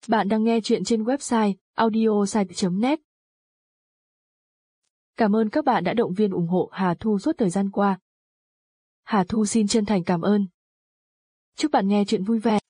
Bạn đang nghe chuyện trên website audiosite.net. Cảm ơn các bạn đã động viên ủng hộ Hà Thu suốt thời gian qua. Hà Thu xin chân thành cảm ơn. Chúc bạn nghe chuyện vui vẻ.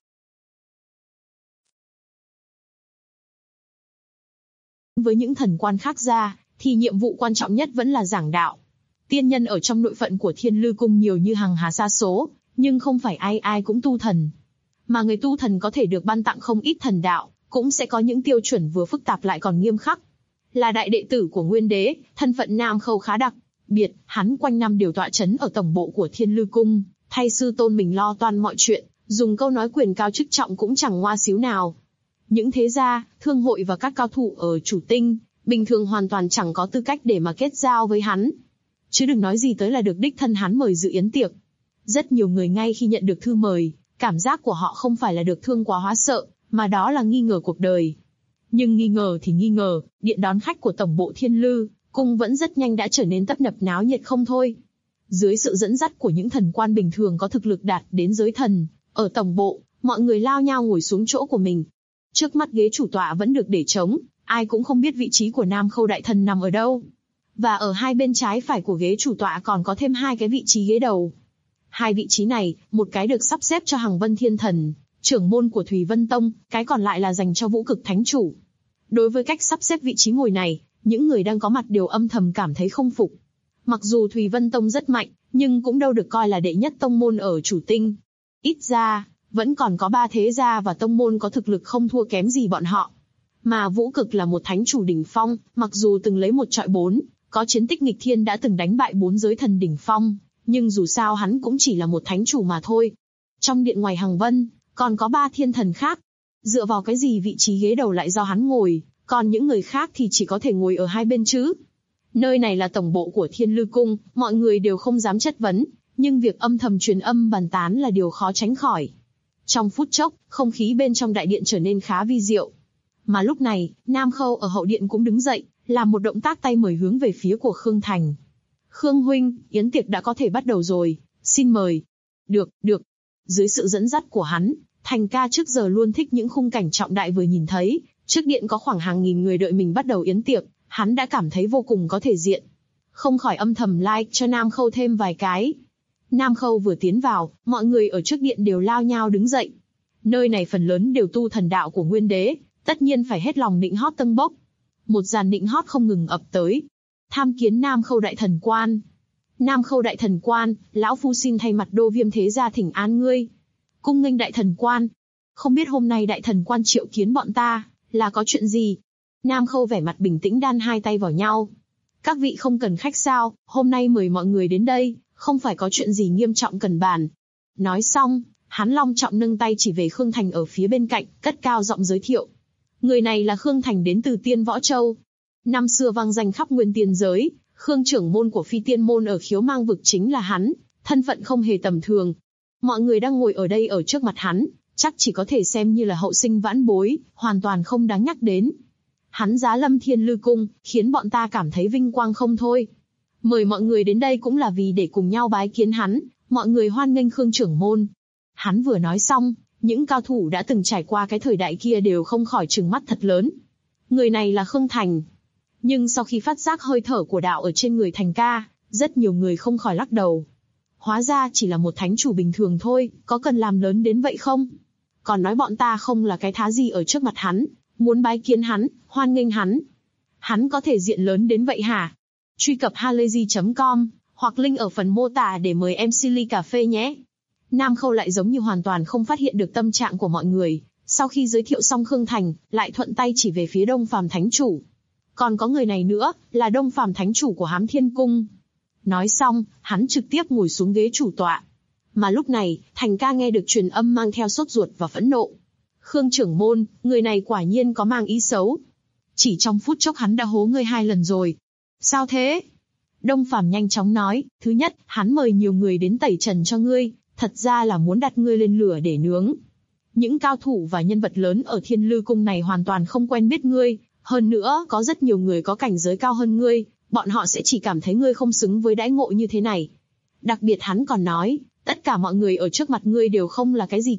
Với những thần quan khác ra, thì nhiệm vụ quan trọng nhất vẫn là giảng đạo. Tiên nhân ở trong nội phận của Thiên Lư Cung nhiều như hằng hà sa số, nhưng không phải ai ai cũng tu thần. Mà người tu thần có thể được ban tặng không ít thần đạo, cũng sẽ có những tiêu chuẩn vừa phức tạp lại còn nghiêm khắc. Là đại đệ tử của Nguyên Đế, thân phận Nam Khâu khá đặc biệt, hắn quanh năm đều tọa chấn ở tổng bộ của Thiên Lư Cung, thay sư tôn mình lo toan mọi chuyện, dùng câu nói quyền cao chức trọng cũng chẳng ngoa xíu nào. Những thế gia, thương hội và các cao thủ ở Chủ Tinh, bình thường hoàn toàn chẳng có tư cách để mà kết giao với hắn. Chứ đừng nói gì tới là được đích thân hắn mời dự yến tiệc. Rất nhiều người ngay khi nhận được thư mời, cảm giác của họ không phải là được thương quá hóa sợ, mà đó là nghi ngờ cuộc đời. Nhưng nghi ngờ thì nghi ngờ, điện đón khách của tổng bộ Thiên Lư Cung vẫn rất nhanh đã trở nên tấp nập náo nhiệt không thôi. Dưới sự dẫn dắt của những thần quan bình thường có thực lực đạt đến giới thần, ở tổng bộ, mọi người lao nhao ngồi xuống chỗ của mình. Trước mắt ghế chủ tọa vẫn được để trống, ai cũng không biết vị trí của Nam Khâu đại thần nằm ở đâu. Và ở hai bên trái phải của ghế chủ tọa còn có thêm hai cái vị trí ghế đầu. Hai vị trí này, một cái được sắp xếp cho Hằng Vân Thiên Thần, trưởng môn của Thủy Vân Tông, cái còn lại là dành cho Vũ Cực Thánh Chủ. Đối với cách sắp xếp vị trí ngồi này, những người đang có mặt đều âm thầm cảm thấy không phục. Mặc dù Thủy Vân Tông rất mạnh, nhưng cũng đâu được coi là đệ nhất tông môn ở Chủ Tinh. Ít ra, vẫn còn có ba thế gia và tông môn có thực lực không thua kém gì bọn họ. Mà Vũ Cực là một thánh chủ đỉnh phong, mặc dù từng lấy 1-4, có chiến tích nghịch thiên đã từng đánh bại 4 giới thần đỉnh phong, nhưng dù sao hắn cũng chỉ là một thánh chủ mà thôi. Trong điện ngoài Hằng Vân, còn có 3 thiên thần khác. Dựa vào cái gì vị trí ghế đầu lại do hắn ngồi, còn những người khác thì chỉ có thể ngồi ở hai bên chứ? Nơi này là tổng bộ của Thiên Lư Cung, mọi người đều không dám chất vấn, nhưng việc âm thầm truyền âm bàn tán là điều khó tránh khỏi. Trong phút chốc, không khí bên trong đại điện trở nên khá vi diệu. Mà lúc này, Nam Khâu ở hậu điện cũng đứng dậy, làm một động tác tay mời hướng về phía của Khương Thành. Khương huynh, yến tiệc đã có thể bắt đầu rồi, xin mời. Được. Dưới sự dẫn dắt của hắn, Thành ca trước giờ luôn thích những khung cảnh trọng đại vừa nhìn thấy, trước điện có khoảng hàng nghìn người đợi mình bắt đầu yến tiệc, hắn đã cảm thấy vô cùng có thể diện. Không khỏi âm thầm like cho Nam Khâu thêm vài cái. Nam Khâu vừa tiến vào, mọi người ở trước điện đều lao nhao đứng dậy. Nơi này phần lớn đều tu thần đạo của Nguyên Đế, tất nhiên phải hết lòng nịnh hót tâng bốc. Một dàn nịnh hót không ngừng ập tới. Tham kiến Nam Khâu đại thần quan. Nam Khâu đại thần quan, lão phu xin thay mặt Đô Viêm thế gia thỉnh an ngươi. Cung nghênh đại thần quan. Không biết hôm nay đại thần quan triệu kiến bọn ta, là có chuyện gì? Nam Khâu vẻ mặt bình tĩnh đan hai tay vào nhau. Các vị không cần khách sao, hôm nay mời mọi người đến đây, không phải có chuyện gì nghiêm trọng cần bàn. Nói xong, hắn long trọng nâng tay chỉ về Khương Thành ở phía bên cạnh, cất cao giọng giới thiệu. Người này là Khương Thành đến từ Tiên Võ Châu. Năm xưa vang danh khắp nguyên tiên giới, Khương trưởng môn của Phi Tiên môn ở Khiếu Mang vực chính là hắn, thân phận không hề tầm thường. Mọi người đang ngồi ở đây ở trước mặt hắn, chắc chỉ có thể xem như là hậu sinh vãn bối, hoàn toàn không đáng nhắc đến. Hắn giá lâm Thiên Lư Cung, khiến bọn ta cảm thấy vinh quang không thôi. Mời mọi người đến đây cũng là vì để cùng nhau bái kiến hắn, mọi người hoan nghênh Khương trưởng môn. Hắn vừa nói xong, những cao thủ đã từng trải qua cái thời đại kia đều không khỏi trừng mắt thật lớn. Người này là Khương Thành. Nhưng sau khi phát giác hơi thở của đạo ở trên người Thành ca, rất nhiều người không khỏi lắc đầu. Hóa ra chỉ là một thánh chủ bình thường thôi, có cần làm lớn đến vậy không? Còn nói bọn ta không là cái thá gì ở trước mặt hắn, muốn bái kiến hắn, hoan nghênh hắn. Hắn có thể diện lớn đến vậy hả? Truy cập halayzi.com, hoặc link ở phần mô tả để mời MC ly cà phê nhé. Nam Khâu lại giống như hoàn toàn không phát hiện được tâm trạng của mọi người, sau khi giới thiệu xong Khương Thành, lại thuận tay chỉ về phía Đông Phàm Thánh Chủ. Còn có người này nữa, là Đông Phàm Thánh Chủ của Hám Thiên Cung. Nói xong, hắn trực tiếp ngồi xuống ghế chủ tọa. Mà lúc này, Thành ca nghe được truyền âm mang theo sốt ruột và phẫn nộ. Khương trưởng môn, người này quả nhiên có mang ý xấu. Chỉ trong phút chốc hắn đã hố ngươi 2 lần rồi. Sao thế? Đông Phàm nhanh chóng nói, thứ nhất, hắn mời nhiều người đến tẩy trần cho ngươi, thật ra là muốn đặt ngươi lên lửa để nướng. Những cao thủ và nhân vật lớn ở Thiên Lư Cung này hoàn toàn không quen biết ngươi, hơn nữa có rất nhiều người có cảnh giới cao hơn ngươi, bọn họ sẽ chỉ cảm thấy ngươi không xứng với đãi ngộ như thế này. Đặc biệt hắn còn nói, tất cả mọi người ở trước mặt ngươi đều không là cái gì cả,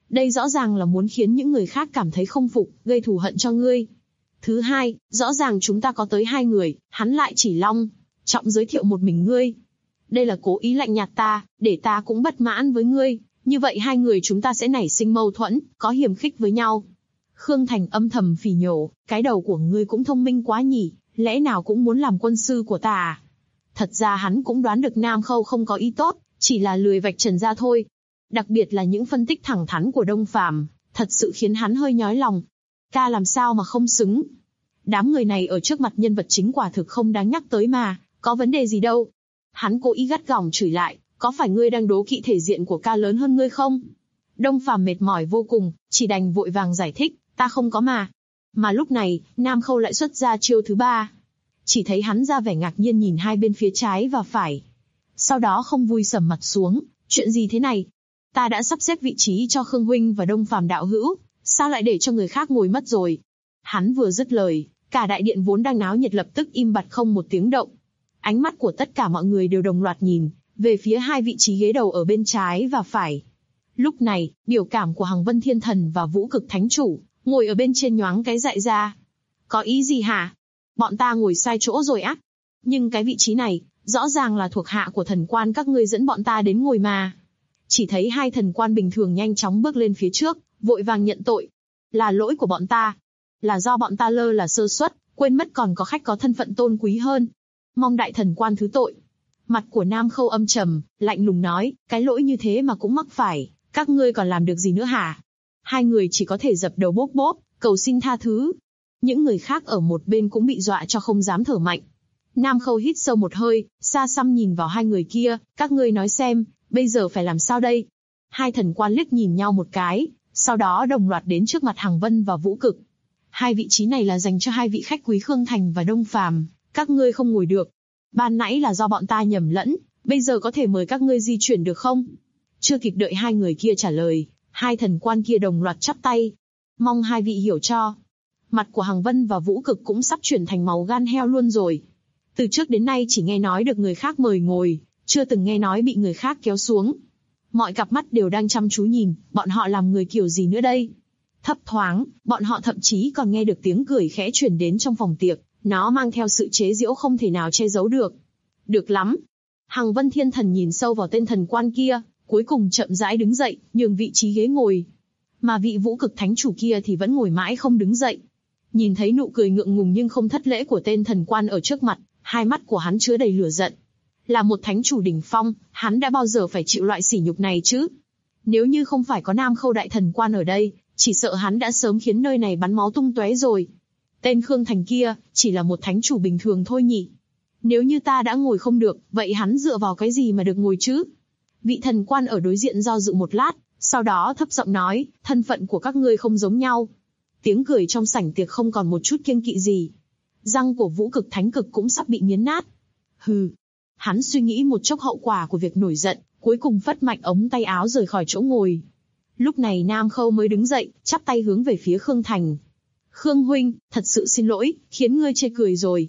Đây rõ ràng là muốn khiến những người khác cảm thấy không phục, gây thù hận cho ngươi. Thứ hai, rõ ràng chúng ta có tới 2 người, hắn lại chỉ long trọng giới thiệu một mình ngươi. Đây là cố ý lạnh nhạt ta, để ta cũng bất mãn với ngươi, như vậy 2 người chúng ta sẽ nảy sinh mâu thuẫn, có hiềm khích với nhau. Khương Thành âm thầm phỉ nhổ, cái đầu của ngươi cũng thông minh quá nhỉ, lẽ nào cũng muốn làm quân sư của ta à? Thật ra hắn cũng đoán được Nam Khâu không có ý tốt, chỉ là lười vạch trần ra thôi. Đặc biệt là những phân tích thẳng thắn của Đông Phàm, thật sự khiến hắn hơi nhói lòng. Ca làm sao mà không xứng? Đám người này ở trước mặt nhân vật chính quả thực không đáng nhắc tới mà, có vấn đề gì đâu. Hắn cố ý gắt gỏng chửi lại, có phải ngươi đang đố kỵ thể diện của ca lớn hơn ngươi không? Đông Phàm mệt mỏi vô cùng, chỉ đành vội vàng giải thích, ta không có mà. Mà lúc này, Nam Khâu lại xuất ra chiêu thứ 3. Chỉ thấy hắn ra vẻ ngạc nhiên nhìn hai bên phía trái và phải. Sau đó không vui sầm mặt xuống, chuyện gì thế này? Ta đã sắp xếp vị trí cho Khương Huynh và Đông Phàm đạo hữu, sao lại để cho người khác ngồi mất rồi? Hắn vừa dứt lời, cả đại điện vốn đang náo nhiệt lập tức im bặt không một tiếng động. Ánh mắt của tất cả mọi người đều đồng loạt nhìn về phía hai vị trí ghế đầu ở bên trái và phải. Lúc này, biểu cảm của Hằng Vân Thiên Thần và Vũ Cực Thánh Chủ ngồi ở bên trên nhoáng cái dại ra. Có ý gì hả? Bọn ta ngồi sai chỗ rồi á? Nhưng cái vị trí này, rõ ràng là thuộc hạ của thần quan các ngươi dẫn bọn ta đến ngồi mà. Chỉ thấy hai thần quan bình thường nhanh chóng bước lên phía trước, vội vàng nhận tội. Là lỗi của bọn ta. Là do bọn ta lơ là sơ suất, quên mất còn có khách có thân phận tôn quý hơn. Mong đại thần quan thứ tội. Mặt của Nam Khâu âm trầm, lạnh lùng nói, cái lỗi như thế mà cũng mắc phải, các ngươi còn làm được gì nữa hả? Hai người chỉ có thể dập đầu bốp bốp, cầu xin tha thứ. Những người khác ở một bên cũng bị dọa cho không dám thở mạnh. Nam Khâu hít sâu một hơi, xa xăm nhìn vào hai người kia, các ngươi nói xem, bây giờ phải làm sao đây? Hai thần quan liếc nhìn nhau một cái, sau đó đồng loạt đến trước mặt Hằng Vân và Vũ Cực. Hai vị trí này là dành cho hai vị khách quý Khương Thành và Đông Phàm, các ngươi không ngồi được. Ban nãy là do bọn ta nhầm lẫn, bây giờ có thể mời các ngươi di chuyển được không? Chưa kịp đợi hai người kia trả lời, hai thần quan kia đồng loạt chắp tay. Mong hai vị hiểu cho. Mặt của Hằng Vân và Vũ Cực cũng sắp chuyển thành màu gan heo luôn rồi. Từ trước đến nay chỉ nghe nói được người khác mời ngồi, chưa từng nghe nói bị người khác kéo xuống. Mọi cặp mắt đều đang chăm chú nhìn, bọn họ làm người kiểu gì nữa đây? Thấp thoáng, bọn họ thậm chí còn nghe được tiếng cười khẽ truyền đến trong phòng tiệc, nó mang theo sự chế giễu không thể nào che giấu được. Được lắm. Hằng Vân Thiên Thần nhìn sâu vào tên thần quan kia, cuối cùng chậm rãi đứng dậy, nhường vị trí ghế ngồi. Mà vị Vũ Cực Thánh Chủ kia thì vẫn ngồi mãi không đứng dậy. Nhìn thấy nụ cười ngượng ngùng nhưng không thất lễ của tên thần quan ở trước mặt, hai mắt của hắn chứa đầy lửa giận. Là một thánh chủ đỉnh phong, hắn đã bao giờ phải chịu loại sỉ nhục này chứ? Nếu như không phải có Nam Khâu đại thần quan ở đây, chỉ sợ hắn đã sớm khiến nơi này bắn máu tung tóe rồi. Tên Khương Thành kia, chỉ là một thánh chủ bình thường thôi nhỉ. Nếu như ta đã ngồi không được, vậy hắn dựa vào cái gì mà được ngồi chứ? Vị thần quan ở đối diện do dự một lát, sau đó thấp giọng nói, thân phận của các ngươi không giống nhau. Tiếng cười trong sảnh tiệc không còn một chút kiêng kỵ gì. Răng của Vũ Cực Thánh Cực cũng sắp bị nghiến nát. Hừ. Hắn suy nghĩ một chốc hậu quả của việc nổi giận, cuối cùng phất mạnh ống tay áo rời khỏi chỗ ngồi. Lúc này Nam Khâu mới đứng dậy, chắp tay hướng về phía Khương Thành. Khương huynh, thật sự xin lỗi, khiến ngươi chê cười rồi.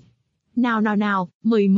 Nào,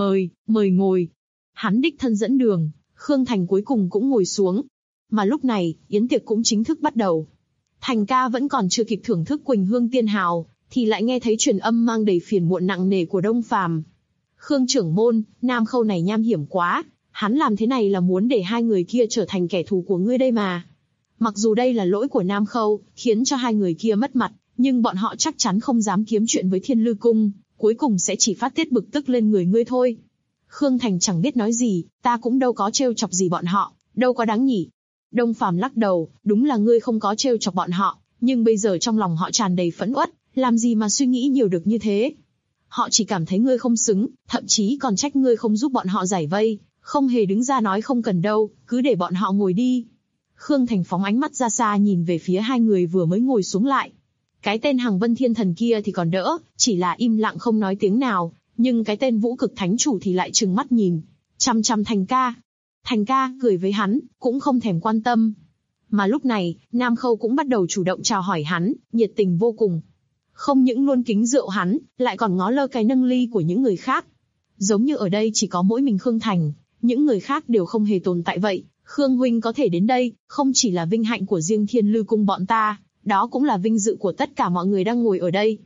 mời ngồi. Hắn đích thân dẫn đường, Khương Thành cuối cùng cũng ngồi xuống. Mà lúc này, yến tiệc cũng chính thức bắt đầu. Thành ca vẫn còn chưa kịp thưởng thức Quỳnh Hương Tiên Hào, thì lại nghe thấy truyền âm mang đầy phiền muộn nặng nề của Đông Phàm. Khương trưởng môn, Nam Khâu này nham hiểm quá, hắn làm thế này là muốn để hai người kia trở thành kẻ thù của ngươi đây mà. Mặc dù đây là lỗi của Nam Khâu, khiến cho hai người kia mất mặt, nhưng bọn họ chắc chắn không dám kiếm chuyện với Thiên Lư Cung, cuối cùng sẽ chỉ phát tiết bực tức lên người ngươi thôi. Khương Thành chẳng biết nói gì, ta cũng đâu có trêu chọc gì bọn họ, đâu có đáng nhỉ. Đông Phàm lắc đầu, đúng là ngươi không có trêu chọc bọn họ, nhưng bây giờ trong lòng họ tràn đầy phẫn uất, làm gì mà suy nghĩ nhiều được như thế. Họ chỉ cảm thấy ngươi không xứng, thậm chí còn trách ngươi không giúp bọn họ giải vây, không hề đứng ra nói không cần đâu, cứ để bọn họ ngồi đi. Khương Thành phóng ánh mắt ra xa nhìn về phía hai người vừa mới ngồi xuống lại. Cái tên Hằng Vân Thiên Thần kia thì còn đỡ, chỉ là im lặng không nói tiếng nào, nhưng cái tên Vũ Cực Thánh Chủ thì lại trừng mắt nhìn, chăm chăm Thành ca. Thành ca cười với hắn, cũng không thèm quan tâm. Mà lúc này, Nam Khâu cũng bắt đầu chủ động chào hỏi hắn, nhiệt tình vô cùng. Không những luôn kính rượu hắn, lại còn ngó lơ cái nâng ly của những người khác. Giống như ở đây chỉ có mỗi mình Khương Thành, những người khác đều không hề tồn tại vậy, Khương huynh có thể đến đây, không chỉ là vinh hạnh của riêng Thiên Lư cung bọn ta, đó cũng là vinh dự của tất cả mọi người đang ngồi ở đây.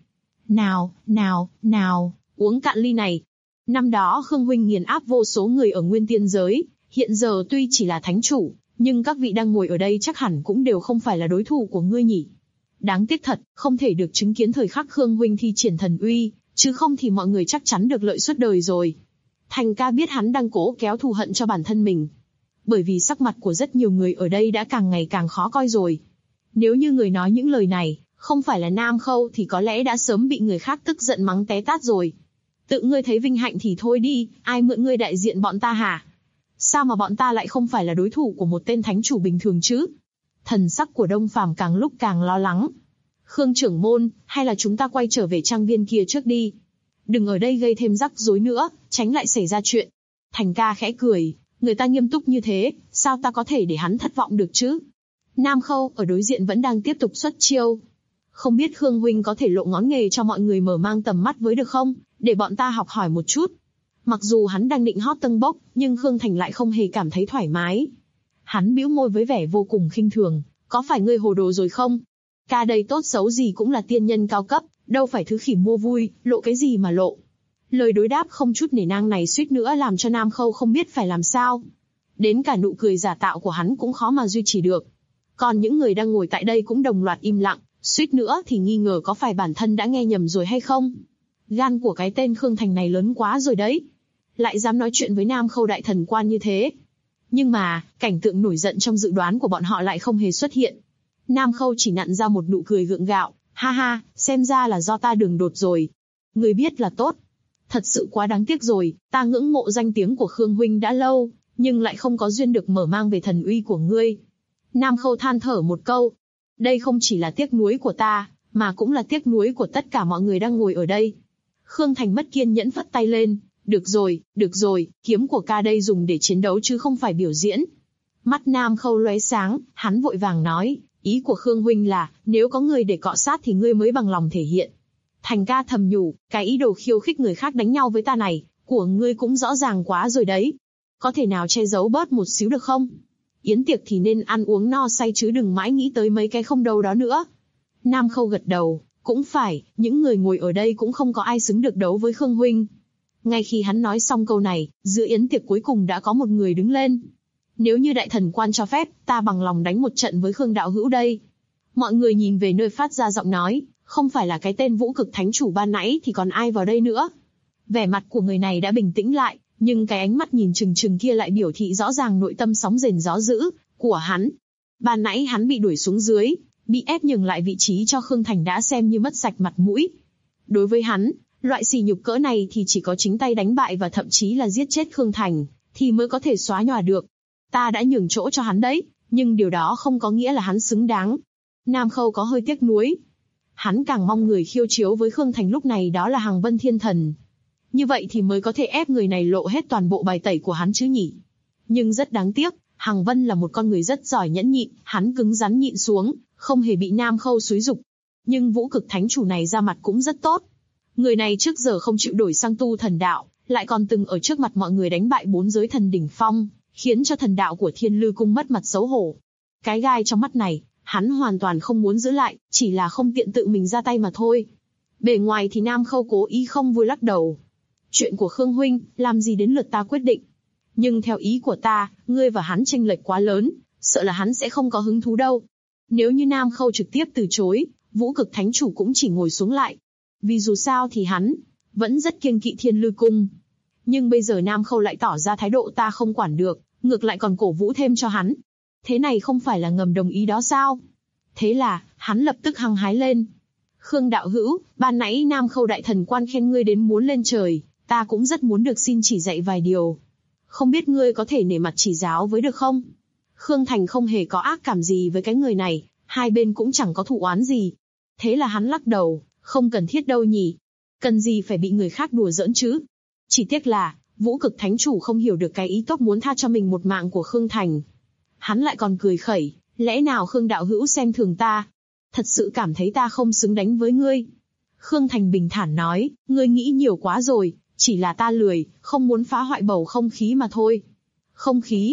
Nào, uống cạn ly này. Năm đó Khương huynh nghiền áp vô số người ở Nguyên Tiên giới, hiện giờ tuy chỉ là thánh chủ, nhưng các vị đang ngồi ở đây chắc hẳn cũng đều không phải là đối thủ của ngươi nhỉ. Đáng tiếc thật, không thể được chứng kiến thời khắc Khương huynh thi triển thần uy, chứ không thì mọi người chắc chắn được lợi suốt đời rồi. Thành ca biết hắn đang cố kéo thù hận cho bản thân mình. Bởi vì sắc mặt của rất nhiều người ở đây đã càng ngày càng khó coi rồi. Nếu như người nói những lời này, không phải là Nam Khâu thì có lẽ đã sớm bị người khác tức giận mắng té tát rồi. Tự ngươi thấy vinh hạnh thì thôi đi, ai mượn ngươi đại diện bọn ta hả? Sao mà bọn ta lại không phải là đối thủ của một tên thánh chủ bình thường chứ? Thần sắc của Đông Phàm càng lúc càng lo lắng. Khương trưởng môn, hay là chúng ta quay trở về trang viên kia trước đi. Đừng ở đây gây thêm rắc rối nữa, tránh lại xảy ra chuyện. Thành ca khẽ cười, người ta nghiêm túc như thế, sao ta có thể để hắn thất vọng được chứ? Nam Khâu ở đối diện vẫn đang tiếp tục xuất chiêu. Không biết Khương huynh có thể lộ ngón nghề cho mọi người mở mang tầm mắt với được không, để bọn ta học hỏi một chút. Mặc dù hắn đang định hót tâng bốc, nhưng Khương Thành lại không hề cảm thấy thoải mái. Hắn bĩu môi với vẻ vô cùng khinh thường, có phải ngươi hồ đồ rồi không? Ca đây tốt xấu gì cũng là tiên nhân cao cấp, đâu phải thứ khỉ mua vui, lộ cái gì mà lộ. Lời đối đáp không chút nể nang này suýt nữa làm cho Nam Khâu không biết phải làm sao. Đến cả nụ cười giả tạo của hắn cũng khó mà duy trì được. Còn những người đang ngồi tại đây cũng đồng loạt im lặng, suýt nữa thì nghi ngờ có phải bản thân đã nghe nhầm rồi hay không. Gan của cái tên Khương Thành này lớn quá rồi đấy. Lại dám nói chuyện với Nam Khâu đại thần quan như thế. Nhưng mà, cảnh tượng nổi giận trong dự đoán của bọn họ lại không hề xuất hiện. Nam Khâu chỉ nặn ra một nụ cười gượng gạo, ha ha, xem ra là do ta đường đột rồi. Người biết là tốt. Thật sự quá đáng tiếc rồi, ta ngưỡng mộ danh tiếng của Khương huynh đã lâu, nhưng lại không có duyên được mở mang về thần uy của ngươi. Nam Khâu than thở một câu. Đây không chỉ là tiếc nuối của ta, mà cũng là tiếc nuối của tất cả mọi người đang ngồi ở đây. Khương Thành mất kiên nhẫn phất tay lên. Được rồi, kiếm của ca đây dùng để chiến đấu chứ không phải biểu diễn. Mắt Nam Khâu lóe sáng, hắn vội vàng nói, ý của Khương huynh là, nếu có người để cọ sát thì ngươi mới bằng lòng thể hiện. Thành ca thầm nhủ, cái ý đồ khiêu khích người khác đánh nhau với ta này, của ngươi cũng rõ ràng quá rồi đấy. Có thể nào che giấu bớt một xíu được không? Yến tiệc thì nên ăn uống no say chứ đừng mãi nghĩ tới mấy cái không đâu đó nữa. Nam Khâu gật đầu, cũng phải, những người ngồi ở đây cũng không có ai xứng được đấu với Khương huynh. Ngay khi hắn nói xong câu này, giữa yến tiệc cuối cùng đã có một người đứng lên. Nếu như đại thần quan cho phép, ta bằng lòng đánh một trận với Khương đạo hữu đây. Mọi người nhìn về nơi phát ra giọng nói, không phải là cái tên Vũ Cực Thánh Chủ ban nãy thì còn ai vào đây nữa. Vẻ mặt của người này đã bình tĩnh lại, nhưng cái ánh mắt nhìn trừng trừng kia lại biểu thị rõ ràng nội tâm sóng rền gió dữ của hắn. Ban nãy hắn bị đuổi xuống dưới, bị ép nhường lại vị trí cho Khương Thành đã xem như mất sạch mặt mũi. Đối với hắn, loại sỉ nhục cỡ này thì chỉ có chính tay đánh bại và thậm chí là giết chết Khương Thành, thì mới có thể xóa nhòa được. Ta đã nhường chỗ cho hắn đấy, nhưng điều đó không có nghĩa là hắn xứng đáng. Nam Khâu có hơi tiếc nuối. Hắn càng mong người khiêu chiếu với Khương Thành lúc này đó là Hằng Vân Thiên Thần. Như vậy thì mới có thể ép người này lộ hết toàn bộ bài tẩy của hắn chứ nhỉ. Nhưng rất đáng tiếc, Hằng Vân là một con người rất giỏi nhẫn nhịn, hắn cứng rắn nhịn xuống, không hề bị Nam Khâu xúi giục. Nhưng Vũ Cực Thánh Chủ này ra mặt cũng rất tốt. Người này trước giờ không chịu đổi sang tu thần đạo, lại còn từng ở trước mặt mọi người đánh bại 4 giới thần đỉnh phong, khiến cho thần đạo của Thiên Lư Cung mất mặt xấu hổ. Cái gai trong mắt này, hắn hoàn toàn không muốn giữ lại, chỉ là không tiện tự mình ra tay mà thôi. Bề ngoài thì Nam Khâu cố ý không vui lắc đầu. Chuyện của Khương huynh, làm gì đến lượt ta quyết định. Nhưng theo ý của ta, ngươi và hắn chênh lệch quá lớn, sợ là hắn sẽ không có hứng thú đâu. Nếu như Nam Khâu trực tiếp từ chối, Vũ Cực Thánh Chủ cũng chỉ ngồi xuống lại. Vì dù sao thì hắn vẫn rất kiêng kỵ Thiên Lư Cung. Nhưng bây giờ Nam Khâu lại tỏ ra thái độ ta không quản được, ngược lại còn cổ vũ thêm cho hắn. Thế này không phải là ngầm đồng ý đó sao? Thế là, hắn lập tức hăng hái lên. Khương đạo hữu, ban nãy Nam Khâu đại thần quan khen ngươi đến muốn lên trời, ta cũng rất muốn được xin chỉ dạy vài điều. Không biết ngươi có thể nể mặt chỉ giáo với được không? Khương Thành không hề có ác cảm gì với cái người này, hai bên cũng chẳng có thù oán gì. Thế là hắn lắc đầu, không cần thiết đâu nhỉ. Cần gì phải bị người khác đùa giỡn chứ? Chỉ tiếc là, Vũ Cực Thánh Chủ không hiểu được cái ý tốt muốn tha cho mình một mạng của Khương Thành. Hắn lại còn cười khẩy, lẽ nào Khương đạo hữu xem thường ta? Thật sự cảm thấy ta không xứng đánh với ngươi. Khương Thành bình thản nói, ngươi nghĩ nhiều quá rồi, chỉ là ta lười, không muốn phá hoại bầu không khí mà thôi. Không khí?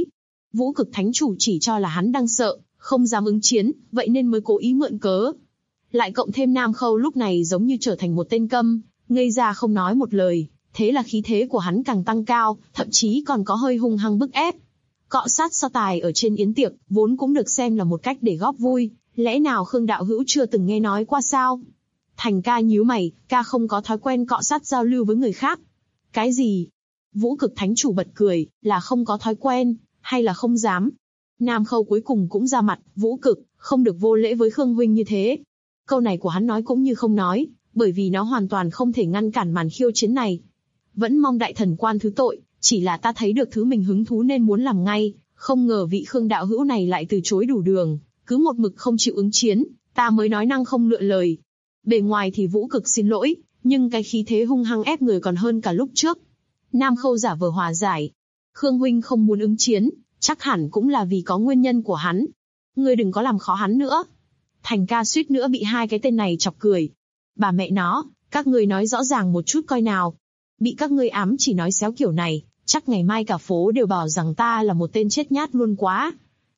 Vũ Cực Thánh Chủ chỉ cho là hắn đang sợ, không dám ứng chiến, vậy nên mới cố ý mượn cớ. Lại cộng thêm Nam Khâu lúc này giống như trở thành một tên câm, ngây ra không nói một lời, thế là khí thế của hắn càng tăng cao, thậm chí còn có hơi hung hăng bức ép. Cọ sát so tài ở trên yến tiệc, vốn cũng được xem là một cách để góp vui, lẽ nào Khương đạo hữu chưa từng nghe nói qua sao? Thành ca nhíu mày, ca không có thói quen cọ sát giao lưu với người khác. Cái gì? Vũ Cực Thánh Chủ bật cười, là không có thói quen, hay là không dám? Nam Khâu cuối cùng cũng ra mặt, Vũ Cực, không được vô lễ với Khương huynh như thế. Câu này của hắn nói cũng như không nói, bởi vì nó hoàn toàn không thể ngăn cản màn khiêu chiến này. Vẫn mong đại thần quan thứ tội, chỉ là ta thấy được thứ mình hứng thú nên muốn làm ngay, không ngờ vị Khương đạo hữu này lại từ chối đủ đường, cứ một mực không chịu ứng chiến, ta mới nói năng không lựa lời. Bề ngoài thì Vũ Cực xin lỗi, nhưng cái khí thế hung hăng ép người còn hơn cả lúc trước. Nam Khâu giả vờ hòa giải. Khương huynh không muốn ứng chiến, chắc hẳn cũng là vì có nguyên nhân của hắn. Ngươi đừng có làm khó hắn nữa. Thành ca suýt nữa bị hai cái tên này chọc cười. Bà mẹ nó, các ngươi nói rõ ràng một chút coi nào. Bị các ngươi ám chỉ nói xéo kiểu này, chắc ngày mai cả phố đều bảo rằng ta là một tên chết nhát luôn quá.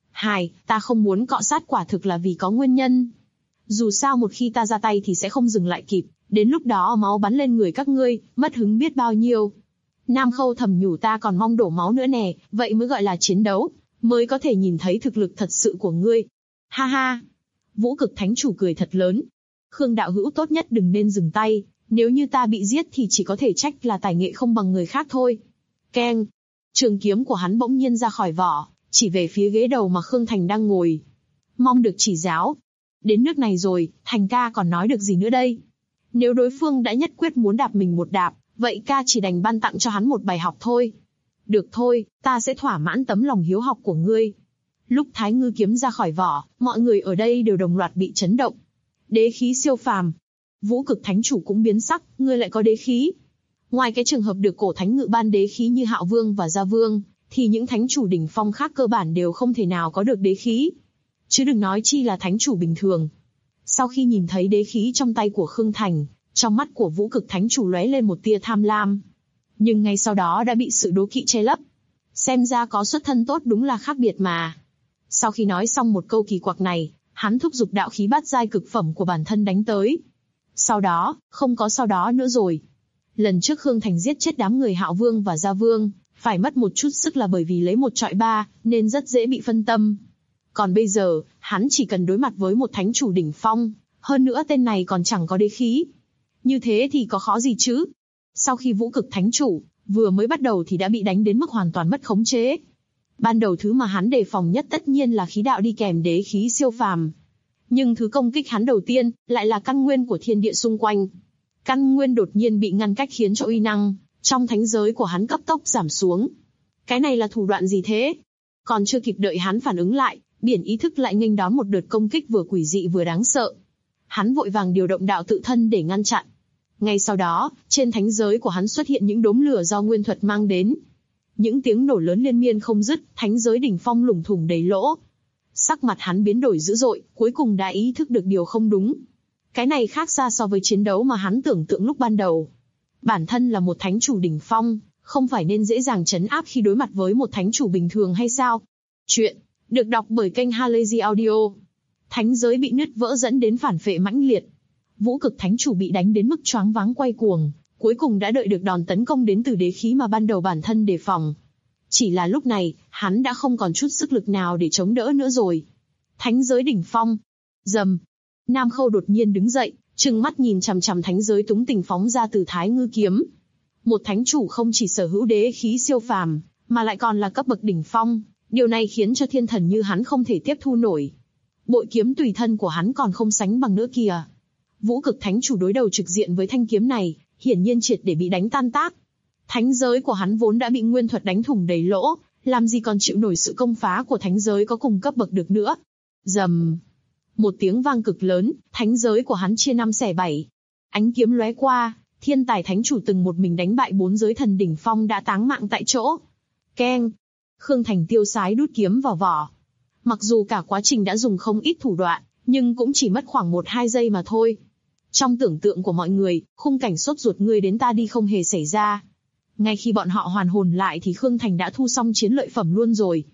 Ta không muốn cọ sát quả thực là vì có nguyên nhân. Dù sao một khi ta ra tay thì sẽ không dừng lại kịp, đến lúc đó máu bắn lên người các ngươi, mất hứng biết bao nhiêu. Nam Khâu thầm nhủ ta còn mong đổ máu nữa nè, vậy mới gọi là chiến đấu, mới có thể nhìn thấy thực lực thật sự của ngươi. Ha ha! Vũ Cực Thánh Chủ cười thật lớn. Khương đạo hữu tốt nhất đừng nên dừng tay, nếu như ta bị giết thì chỉ có thể trách là tài nghệ không bằng người khác thôi. Keng! Trường kiếm của hắn bỗng nhiên ra khỏi vỏ, chỉ về phía ghế đầu mà Khương Thành đang ngồi. Mong được chỉ giáo. Đến nước này rồi, Thành ca còn nói được gì nữa đây? Nếu đối phương đã nhất quyết muốn đạp mình một đạp, vậy ca chỉ đành ban tặng cho hắn một bài học thôi. Được thôi, ta sẽ thỏa mãn tấm lòng hiếu học của ngươi. Lúc Thái Ngư kiếm ra khỏi vỏ, mọi người ở đây đều đồng loạt bị chấn động. Đế khí siêu phàm. Vũ Cực Thánh Chủ cũng biến sắc, ngươi lại có đế khí. Ngoài cái trường hợp được cổ thánh ngự ban đế khí như Hạo Vương và Gia Vương, thì những thánh chủ đỉnh phong khác cơ bản đều không thể nào có được đế khí. Chứ đừng nói chi là thánh chủ bình thường. Sau khi nhìn thấy đế khí trong tay của Khương Thành, trong mắt của Vũ Cực Thánh Chủ lóe lên một tia tham lam. Nhưng ngay sau đó đã bị sự đố kỵ che lấp. Xem ra có xuất thân tốt đúng là khác biệt mà. Sau khi nói xong một câu kỳ quặc này, hắn thúc giục đạo khí bát giai cực phẩm của bản thân đánh tới. Sau đó, không có sau đó nữa rồi. Lần trước Khương Thành giết chết đám người Hạo Vương và Gia Vương, phải mất một chút sức là bởi vì lấy một trọi ba, nên rất dễ bị phân tâm. Còn bây giờ, hắn chỉ cần đối mặt với một thánh chủ đỉnh phong, hơn nữa tên này còn chẳng có đế khí. Như thế thì có khó gì chứ? Sau khi Vũ Cực Thánh Chủ vừa mới bắt đầu thì đã bị đánh đến mức hoàn toàn mất khống chế. Ban đầu thứ mà hắn đề phòng nhất tất nhiên là khí đạo đi kèm đế khí siêu phàm. Nhưng thứ công kích hắn đầu tiên lại là căn nguyên của thiên địa xung quanh. Căn nguyên đột nhiên bị ngăn cách khiến cho uy năng trong thánh giới của hắn cấp tốc giảm xuống. Cái này là thủ đoạn gì thế? Còn chưa kịp đợi hắn phản ứng lại, biển ý thức lại nghênh đón một đợt công kích vừa quỷ dị vừa đáng sợ. Hắn vội vàng điều động đạo tự thân để ngăn chặn. Ngay sau đó, trên thánh giới của hắn xuất hiện những đốm lửa do nguyên thuật mang đến. Những tiếng nổ lớn liên miên không dứt, thánh giới đỉnh phong lủng thủng đầy lỗ. Sắc mặt hắn biến đổi dữ dội, cuối cùng đã ý thức được điều không đúng. Cái này khác xa so với chiến đấu mà hắn tưởng tượng lúc ban đầu. Bản thân là một thánh chủ đỉnh phong, không phải nên dễ dàng trấn áp khi đối mặt với một thánh chủ bình thường hay sao? Chuyện được đọc bởi kênh Halazy Audio. Thánh giới bị nứt vỡ dẫn đến phản phệ mãnh liệt. Vũ Cực Thánh Chủ bị đánh đến mức choáng váng quay cuồng, cuối cùng đã đợi được đòn tấn công đến từ đế khí mà ban đầu bản thân đề phòng. Chỉ là lúc này, hắn đã không còn chút sức lực nào để chống đỡ nữa rồi. Thánh giới đỉnh phong. Rầm. Nam Khâu đột nhiên đứng dậy, trừng mắt nhìn chằm chằm thánh giới túng tình phóng ra từ Thái Ngư kiếm. Một thánh chủ không chỉ sở hữu đế khí siêu phàm, mà lại còn là cấp bậc đỉnh phong. Điều này khiến cho thiên thần như hắn không thể tiếp thu nổi. Bội kiếm tùy thân của hắn còn không sánh bằng nữa kìa. Vũ Cực Thánh Chủ đối đầu trực diện với thanh kiếm này, hiển nhiên triệt để bị đánh tan tác. Thánh giới của hắn vốn đã bị nguyên thuật đánh thủng đầy lỗ, làm gì còn chịu nổi sự công phá của thánh giới có cùng cấp bậc được nữa. Rầm. Một tiếng vang cực lớn, thánh giới của hắn chia 5 xẻ 7. Ánh kiếm lóe qua, thiên tài thánh chủ từng một mình đánh bại 4 giới thần đỉnh phong đã táng mạng tại chỗ. Keng. Khương Thành tiêu sái đút kiếm vào vỏ. Mặc dù cả quá trình đã dùng không ít thủ đoạn, nhưng cũng chỉ mất khoảng 1-2 giây mà thôi. Trong tưởng tượng của mọi người, khung cảnh sốt ruột ngươi đến ta đi không hề xảy ra. Ngay khi bọn họ hoàn hồn lại thì Khương Thành đã thu xong chiến lợi phẩm luôn rồi.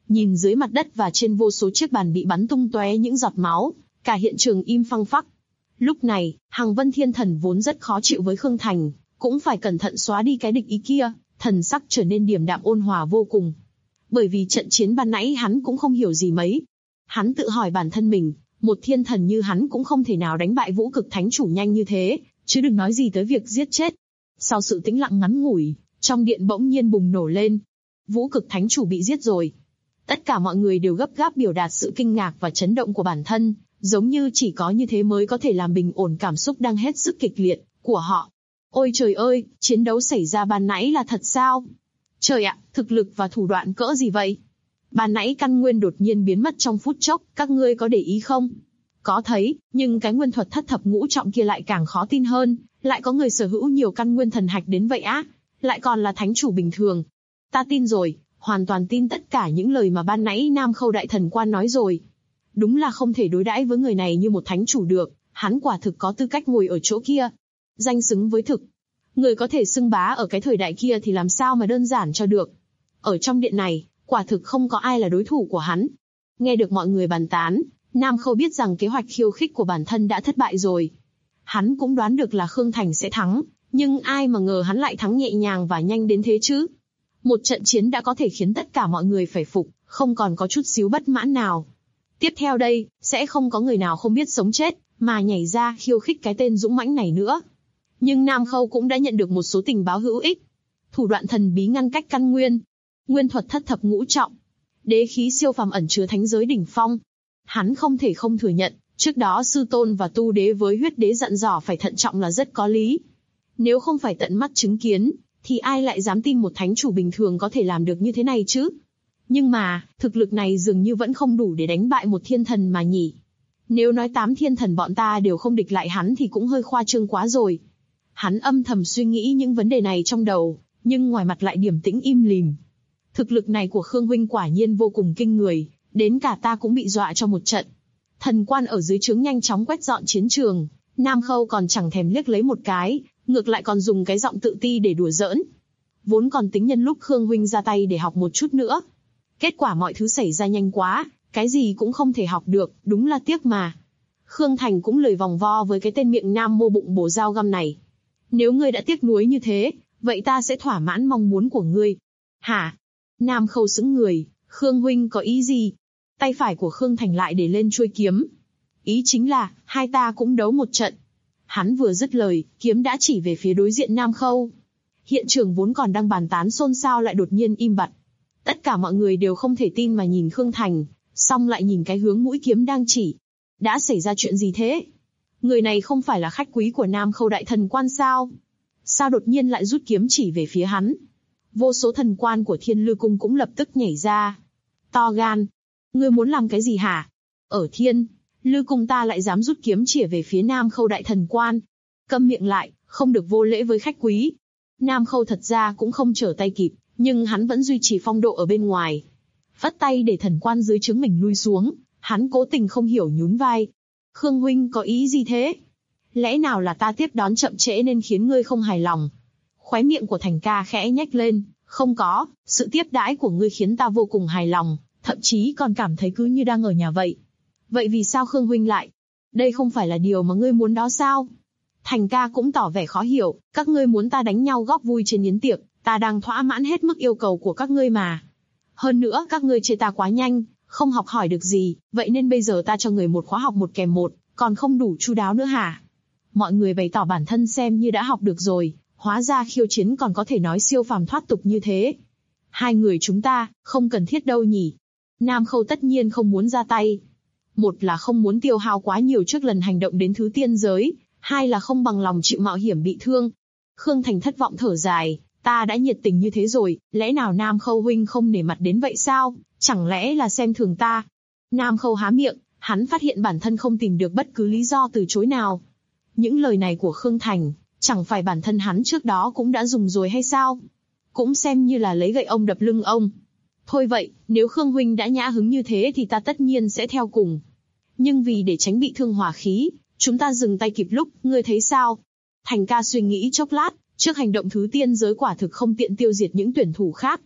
Nhìn dưới mặt đất và trên vô số chiếc bàn bị bắn tung tóe những giọt máu, cả hiện trường im phăng phắc. Lúc này, Hằng Vân Thiên Thần vốn rất khó chịu với Khương Thành, cũng phải cẩn thận xóa đi cái địch ý kia, thần sắc trở nên điềm đạm ôn hòa vô cùng. Bởi vì trận chiến ban nãy hắn cũng không hiểu gì mấy. Hắn tự hỏi bản thân mình, một thiên thần như hắn cũng không thể nào đánh bại Vũ Cực Thánh Chủ nhanh như thế, chứ đừng nói gì tới việc giết chết. Sau sự tĩnh lặng ngắn ngủi, trong điện bỗng nhiên bùng nổ lên. Vũ Cực Thánh Chủ bị giết rồi. Tất cả mọi người đều gấp gáp biểu đạt sự kinh ngạc và chấn động của bản thân, giống như chỉ có như thế mới có thể làm bình ổn cảm xúc đang hết sức kịch liệt của họ. Ôi trời ơi, chiến đấu xảy ra ban nãy là thật sao? Trời ạ, thực lực và thủ đoạn cỡ gì vậy? Ban nãy căn nguyên đột nhiên biến mất trong phút chốc, các ngươi có để ý không? Có thấy, nhưng cái nguyên thuật thất thập ngũ trọng kia lại càng khó tin hơn, lại có người sở hữu nhiều căn nguyên thần hạch đến vậy á, lại còn là thánh chủ bình thường. Ta tin rồi, hoàn toàn tin tất cả những lời mà ban nãy Nam Khâu Đại Thần Quan nói rồi. Đúng là không thể đối đãi với người này như một thánh chủ được, hắn quả thực có tư cách ngồi ở chỗ kia. Danh xứng với thực. Người có thể xưng bá ở cái thời đại kia thì làm sao mà đơn giản cho được. Ở trong điện này, quả thực không có ai là đối thủ của hắn. Nghe được mọi người bàn tán, Nam Khâu biết rằng kế hoạch khiêu khích của bản thân đã thất bại rồi. Hắn cũng đoán được là Khương Thành sẽ thắng, nhưng ai mà ngờ hắn lại thắng nhẹ nhàng và nhanh đến thế chứ. Một trận chiến đã có thể khiến tất cả mọi người phải phục, không còn có chút xíu bất mãn nào. Tiếp theo đây, sẽ không có người nào không biết sống chết, mà nhảy ra khiêu khích cái tên dũng mãnh này nữa. Nhưng Nam Khâu cũng đã nhận được một số tình báo hữu ích. Thủ đoạn thần bí ngăn cách căn nguyên, nguyên thuật thất thập ngũ trọng, đế khí siêu phàm ẩn chứa thánh giới đỉnh phong. Hắn không thể không thừa nhận, trước đó sư tôn và tu đế với huyết đế dặn dò phải thận trọng là rất có lý. Nếu không phải tận mắt chứng kiến, thì ai lại dám tin một thánh chủ bình thường có thể làm được như thế này chứ? Nhưng mà, thực lực này dường như vẫn không đủ để đánh bại một thiên thần mà nhỉ. Nếu nói 8 thiên thần bọn ta đều không địch lại hắn thì cũng hơi khoa trương quá rồi. Hắn âm thầm suy nghĩ những vấn đề này trong đầu, nhưng ngoài mặt lại điềm tĩnh im lìm. Thực lực này của Khương huynh quả nhiên vô cùng kinh người, đến cả ta cũng bị dọa cho một trận. Thần quan ở dưới trướng nhanh chóng quét dọn chiến trường, Nam Khâu còn chẳng thèm liếc lấy một cái, ngược lại còn dùng cái giọng tự ti để đùa giỡn. Vốn còn tính nhân lúc Khương huynh ra tay để học một chút nữa. Kết quả mọi thứ xảy ra nhanh quá, cái gì cũng không thể học được, đúng là tiếc mà. Khương Thành cũng lười vòng vo với cái tên miệng nam mô bụng bổ dao găm này. Nếu ngươi đã tiếc nuối như thế, vậy ta sẽ thỏa mãn mong muốn của ngươi. Hả? Nam Khâu sững người, Khương huynh có ý gì? Tay phải của Khương Thành lại để lên chuôi kiếm. Ý chính là, hai ta cũng đấu một trận. Hắn vừa dứt lời, kiếm đã chỉ về phía đối diện Nam Khâu. Hiện trường vốn còn đang bàn tán xôn xao lại đột nhiên im bặt. Tất cả mọi người đều không thể tin mà nhìn Khương Thành, xong lại nhìn cái hướng mũi kiếm đang chỉ. Đã xảy ra chuyện gì thế? Người này không phải là khách quý của Nam Khâu Đại Thần Quan sao? Sao đột nhiên lại rút kiếm chỉ về phía hắn? Vô số thần quan của Thiên Lư Cung cũng lập tức nhảy ra. To gan! Ngươi muốn làm cái gì hả? Ở Thiên Lư Cung ta lại dám rút kiếm chỉ về phía Nam Khâu Đại Thần Quan. Câm miệng lại, không được vô lễ với khách quý. Nam Khâu thật ra cũng không trở tay kịp, nhưng hắn vẫn duy trì phong độ ở bên ngoài. Vắt tay để thần quan dưới trướng mình lui xuống, hắn cố tình không hiểu nhún vai. Khương huynh có ý gì thế? Lẽ nào là ta tiếp đón chậm trễ nên khiến ngươi không hài lòng? Khóe miệng của Thành ca khẽ nhếch lên, không có, sự tiếp đãi của ngươi khiến ta vô cùng hài lòng, thậm chí còn cảm thấy cứ như đang ở nhà vậy. Vậy vì sao Khương huynh lại? Đây không phải là điều mà ngươi muốn đó sao? Thành ca cũng tỏ vẻ khó hiểu, các ngươi muốn ta đánh nhau góp vui trên yến tiệc, ta đang thỏa mãn hết mức yêu cầu của các ngươi mà. Hơn nữa các ngươi chê ta quá nhanh, không học hỏi được gì, vậy nên bây giờ ta cho người một khóa học một kèm một, còn không đủ chu đáo nữa hả? Mọi người bày tỏ bản thân xem như đã học được rồi, hóa ra khiêu chiến còn có thể nói siêu phàm thoát tục như thế. Hai người chúng ta, không cần thiết đâu nhỉ. Nam Khâu tất nhiên không muốn ra tay. Một là không muốn tiêu hao quá nhiều trước lần hành động đến thứ tiên giới, hai là không bằng lòng chịu mạo hiểm bị thương. Khương Thành thất vọng thở dài, ta đã nhiệt tình như thế rồi, lẽ nào Nam Khâu huynh không nể mặt đến vậy sao? Chẳng lẽ là xem thường ta? Nam Khâu há miệng, hắn phát hiện bản thân không tìm được bất cứ lý do từ chối nào. Những lời này của Khương Thành, chẳng phải bản thân hắn trước đó cũng đã dùng rồi hay sao? Cũng xem như là lấy gậy ông đập lưng ông. Thôi vậy, nếu Khương huynh đã nhã hứng như thế thì ta tất nhiên sẽ theo cùng. Nhưng vì để tránh bị thương hỏa khí, chúng ta dừng tay kịp lúc, ngươi thấy sao? Thành ca suy nghĩ chốc lát, trước hành động thứ tiên giới quả thực không tiện tiêu diệt những tuyển thủ khác.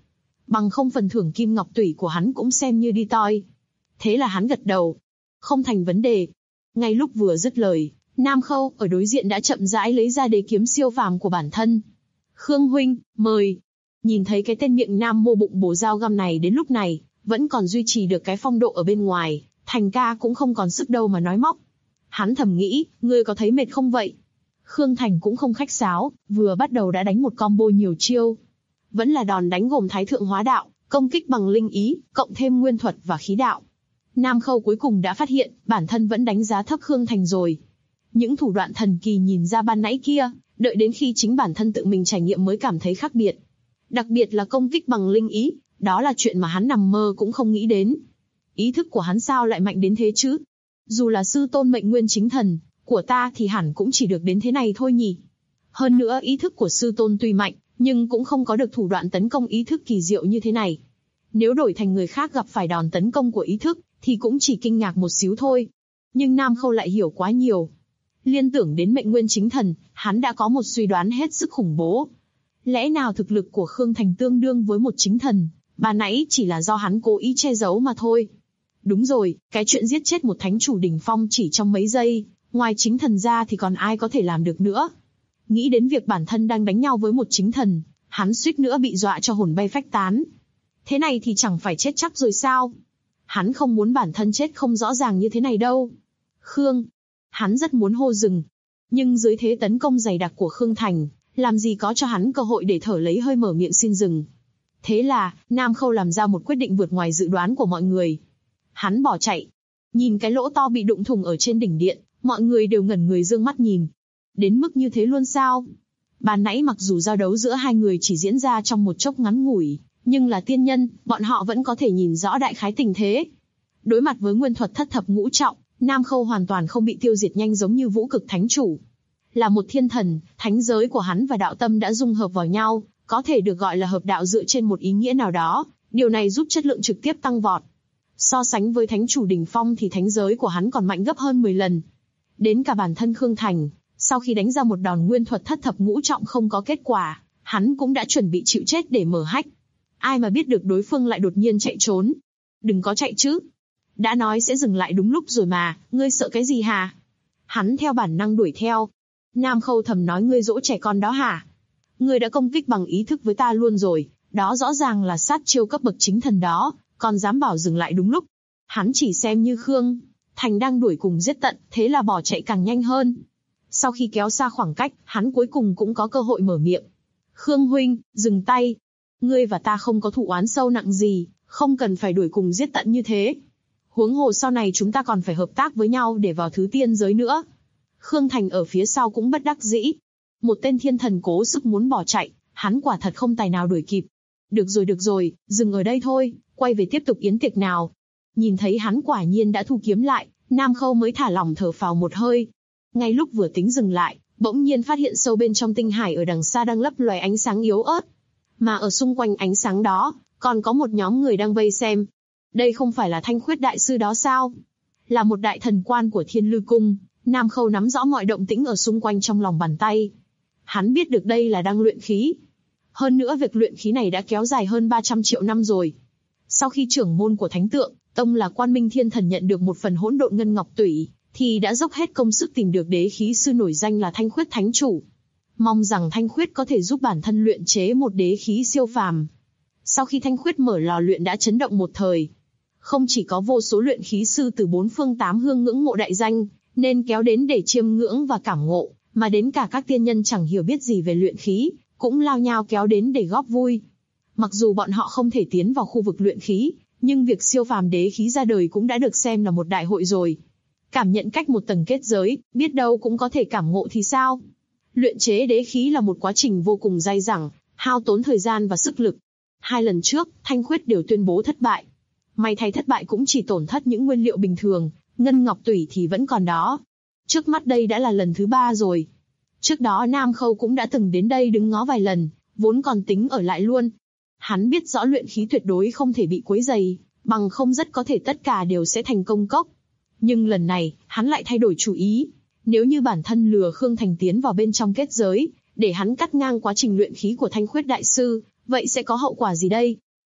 Bằng không phần thưởng kim ngọc tủy của hắn cũng xem như đi toi. Thế là hắn gật đầu. Không thành vấn đề. Ngay lúc vừa dứt lời, Nam Khâu ở đối diện đã chậm rãi lấy ra đế kiếm siêu phàm của bản thân. Khương huynh, mời. Nhìn thấy cái tên miệng nam mô bụng bổ dao găm này đến lúc này, vẫn còn duy trì được cái phong độ ở bên ngoài, Thành ca cũng không còn sức đâu mà nói móc. Hắn thầm nghĩ, ngươi có thấy mệt không vậy? Khương Thành cũng không khách sáo, vừa bắt đầu đã đánh một combo nhiều chiêu. Vẫn là đòn đánh gồm thái thượng hóa đạo, công kích bằng linh ý, cộng thêm nguyên thuật và khí đạo. Nam Khâu cuối cùng đã phát hiện, bản thân vẫn đánh giá thấp Khương Thành rồi. Những thủ đoạn thần kỳ nhìn ra ban nãy kia, đợi đến khi chính bản thân tự mình trải nghiệm mới cảm thấy khác biệt. Đặc biệt là công kích bằng linh ý, đó là chuyện mà hắn nằm mơ cũng không nghĩ đến. Ý thức của hắn sao lại mạnh đến thế chứ? Dù là sư tôn mệnh nguyên chính thần, của ta thì hẳn cũng chỉ được đến thế này thôi nhỉ. Hơn nữa ý thức của sư tôn tuy mạnh, nhưng cũng không có được thủ đoạn tấn công ý thức kỳ diệu như thế này. Nếu đổi thành người khác gặp phải đòn tấn công của ý thức, thì cũng chỉ kinh ngạc một xíu thôi. Nhưng Nam Khâu lại hiểu quá nhiều. Liên tưởng đến mệnh nguyên chính thần, hắn đã có một suy đoán hết sức khủng bố. Lẽ nào thực lực của Khương Thành tương đương với một chính thần, bà nãy chỉ là do hắn cố ý che giấu mà thôi. Đúng rồi, cái chuyện giết chết một thánh chủ đỉnh phong chỉ trong mấy giây, ngoài chính thần ra thì còn ai có thể làm được nữa. Nghĩ đến việc bản thân đang đánh nhau với một chính thần, hắn suýt nữa bị dọa cho hồn bay phách tán. Thế này thì chẳng phải chết chắc rồi sao? Hắn không muốn bản thân chết không rõ ràng như thế này đâu. Khương, hắn rất muốn hô dừng. Nhưng dưới thế tấn công dày đặc của Khương Thành, làm gì có cho hắn cơ hội để thở lấy hơi mở miệng xin dừng. Thế là, Nam Khâu làm ra một quyết định vượt ngoài dự đoán của mọi người. Hắn bỏ chạy. Nhìn cái lỗ to bị đụng thủng ở trên đỉnh điện, mọi người đều ngẩn người dương mắt nhìn. Đến mức như thế luôn sao? Ban nãy mặc dù giao đấu giữa hai người chỉ diễn ra trong một chốc ngắn ngủi, nhưng là tiên nhân, bọn họ vẫn có thể nhìn rõ đại khái tình thế. Đối mặt với nguyên thuật thất thập ngũ trọng, Nam Khâu hoàn toàn không bị tiêu diệt nhanh giống như Vũ Cực Thánh Chủ. Là một thiên thần, thánh giới của hắn và đạo tâm đã dung hợp vào nhau, có thể được gọi là hợp đạo dựa trên một ý nghĩa nào đó, điều này giúp chất lượng trực tiếp tăng vọt. So sánh với thánh chủ đỉnh phong thì thánh giới của hắn còn mạnh gấp hơn 10 lần. Đến cả bản thân Khương Thành, sau khi đánh ra một đòn nguyên thuật thất thập ngũ trọng không có kết quả, hắn cũng đã chuẩn bị chịu chết để mở hách. Ai mà biết được đối phương lại đột nhiên chạy trốn. Đừng có chạy chứ. Đã nói sẽ dừng lại đúng lúc rồi mà, ngươi sợ cái gì hả? Hắn theo bản năng đuổi theo. Nam Khâu thầm nói ngươi dỗ trẻ con đó hả? Ngươi đã công kích bằng ý thức với ta luôn rồi, đó rõ ràng là sát chiêu cấp bậc chính thần đó, còn dám bảo dừng lại đúng lúc. Hắn chỉ xem như Khương Thành đang đuổi cùng giết tận, thế là bỏ chạy càng nhanh hơn. Sau khi kéo xa khoảng cách, hắn cuối cùng cũng có cơ hội mở miệng. Khương huynh, dừng tay. Ngươi và ta không có thù oán sâu nặng gì, không cần phải đuổi cùng giết tận như thế. Huống hồ sau này chúng ta còn phải hợp tác với nhau để vào thứ tiên giới nữa. Khương Thành ở phía sau cũng bất đắc dĩ. Một tên thiên thần cố sức muốn bỏ chạy, hắn quả thật không tài nào đuổi kịp. Được rồi, dừng ở đây thôi, quay về tiếp tục yến tiệc nào. Nhìn thấy hắn quả nhiên đã thu kiếm lại, Nam Khâu mới thả lỏng thở phào một hơi. Ngay lúc vừa tính dừng lại, bỗng nhiên phát hiện sâu bên trong tinh hải ở đằng xa đang lấp loài ánh sáng yếu ớt. Mà ở xung quanh ánh sáng đó, còn có một nhóm người đang vây xem. Đây không phải là Thanh Khuyết đại sư đó sao? Là một đại thần quan của Thiên Lư Cung, Nam Khâu nắm rõ mọi động tĩnh ở xung quanh trong lòng bàn tay. Hắn biết được đây là đang luyện khí. Hơn nữa việc luyện khí này đã kéo dài hơn 300 triệu năm rồi. Sau khi trưởng môn của Thánh Tượng Tông là Quan Minh Thiên Thần nhận được một phần hỗn độn ngân ngọc tủy, thì đã dốc hết công sức tìm được đế khí sư nổi danh là Thanh Khuyết Thánh Chủ. Mong rằng Thanh Khuyết có thể giúp bản thân luyện chế một đế khí siêu phàm. Sau khi Thanh Khuyết mở lò luyện đã chấn động một thời. Không chỉ có vô số luyện khí sư từ bốn phương tám hướng ngưỡng mộ đại danh, nên kéo đến để chiêm ngưỡng và cảm ngộ, mà đến cả các tiên nhân chẳng hiểu biết gì về luyện khí, cũng lao nhao kéo đến để góp vui. Mặc dù bọn họ không thể tiến vào khu vực luyện khí, nhưng việc siêu phàm đế khí ra đời cũng đã được xem là một đại hội rồi. Cảm nhận cách một tầng kết giới, biết đâu cũng có thể cảm ngộ thì sao? Luyện chế đế khí là một quá trình vô cùng dai dẳng, hao tốn thời gian và sức lực. 2 lần trước, Thanh Khuyết đều tuyên bố thất bại. May thay thất bại cũng chỉ tổn thất những nguyên liệu bình thường, ngân ngọc tủy thì vẫn còn đó. Trước mắt đây đã là lần thứ 3 rồi. Trước đó Nam Khâu cũng đã từng đến đây đứng ngó vài lần, vốn còn tính ở lại luôn. Hắn biết rõ luyện khí tuyệt đối không thể bị quấy rầy, bằng không rất có thể tất cả đều sẽ thành công cốc. Nhưng lần này, hắn lại thay đổi chủ ý. Nếu như bản thân lừa Khương Thành tiến vào bên trong kết giới, để hắn cắt ngang quá trình luyện khí của Thanh Khuyết đại sư, vậy sẽ có hậu quả gì đây?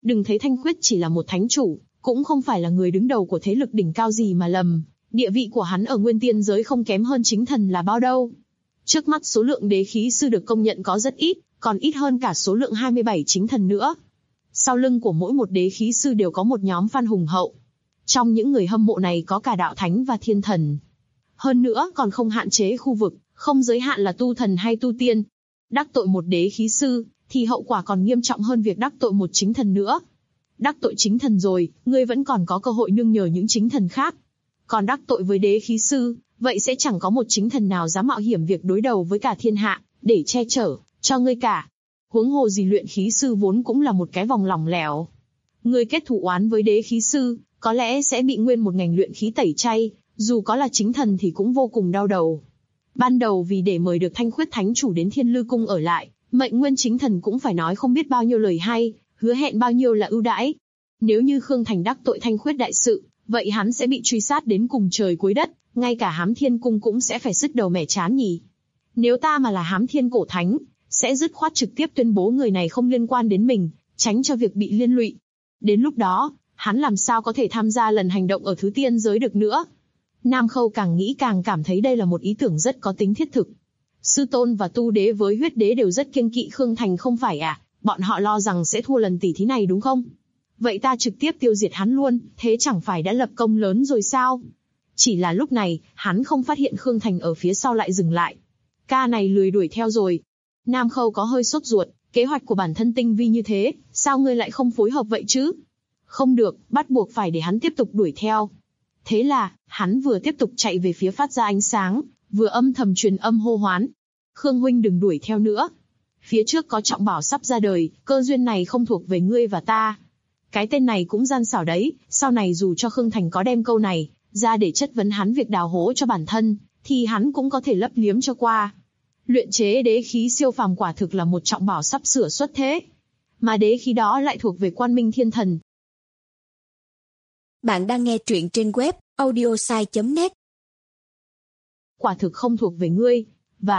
Đừng thấy Thanh Khuyết chỉ là một thánh chủ, cũng không phải là người đứng đầu của thế lực đỉnh cao gì mà lầm. Địa vị của hắn ở Nguyên Tiên giới không kém hơn chính thần là bao đâu. Trước mắt số lượng đế khí sư được công nhận có rất ít, còn ít hơn cả số lượng 27 chính thần nữa. Sau lưng của mỗi một đế khí sư đều có một nhóm fan hùng hậu. Trong những người hâm mộ này có cả đạo thánh và thiên thần. Hơn nữa còn không hạn chế khu vực, không giới hạn là tu thần hay tu tiên. Đắc tội một đế khí sư, thì hậu quả còn nghiêm trọng hơn việc đắc tội một chính thần nữa. Đắc tội chính thần rồi, ngươi vẫn còn có cơ hội nương nhờ những chính thần khác. Còn đắc tội với đế khí sư, vậy sẽ chẳng có một chính thần nào dám mạo hiểm việc đối đầu với cả thiên hạ, để che chở cho ngươi cả. Huống hồ gì luyện khí sư vốn cũng là một cái vòng lỏng lẻo. Ngươi kết thù oán với đế khí sư, có lẽ sẽ bị nguyên một ngành luyện khí tẩy chay, dù có là chính thần thì cũng vô cùng đau đầu. Ban đầu vì để mời được Thanh Khuyết Thánh Chủ đến Thiên Lư Cung ở lại, Mệnh Nguyên chính thần cũng phải nói không biết bao nhiêu lời hay, hứa hẹn bao nhiêu là ưu đãi. Nếu như Khương Thành đắc tội Thanh Khuyết đại sự, vậy hắn sẽ bị truy sát đến cùng trời cuối đất, ngay cả Hám Thiên Cung cũng sẽ phải sứt đầu mẻ trán nhỉ. Nếu ta mà là Hám Thiên Cổ Thánh, sẽ dứt khoát trực tiếp tuyên bố người này không liên quan đến mình, tránh cho việc bị liên lụy. Đến lúc đó, hắn làm sao có thể tham gia lần hành động ở Thứ Tiên giới được nữa. Nam Khâu càng nghĩ càng cảm thấy đây là một ý tưởng rất có tính thiết thực. Sư Tôn và Tu Đế với Huyết Đế đều rất kiêng kỵ Khương Thành không phải à, bọn họ lo rằng sẽ thua lần tỷ thí này đúng không? Vậy ta trực tiếp tiêu diệt hắn luôn, thế chẳng phải đã lập công lớn rồi sao? Chỉ là lúc này, hắn không phát hiện Khương Thành ở phía sau lại dừng lại. Ca này lười đuổi theo rồi. Nam Khâu có hơi sốt ruột, kế hoạch của bản thân tinh vi như thế, sao ngươi lại không phối hợp vậy chứ? Không được, bắt buộc phải để hắn tiếp tục đuổi theo. Thế là, hắn vừa tiếp tục chạy về phía phát ra ánh sáng, vừa âm thầm truyền âm hô hoán. Khương huynh đừng đuổi theo nữa. Phía trước có trọng bảo sắp ra đời, cơ duyên này không thuộc về ngươi và ta. Cái tên này cũng gian xảo đấy, sau này dù cho Khương Thành có đem câu này ra để chất vấn hắn việc đào hố cho bản thân, thì hắn cũng có thể lấp liếm cho qua. Luyện chế đế khí siêu phàm quả thực là một trọng bảo sắp sửa xuất thế. Mà đế khí đó lại thuộc về Quan Minh Thiên Thần. Bạn đang nghe truyện trên web audiosai.net. Quả thực không thuộc về ngươi. Và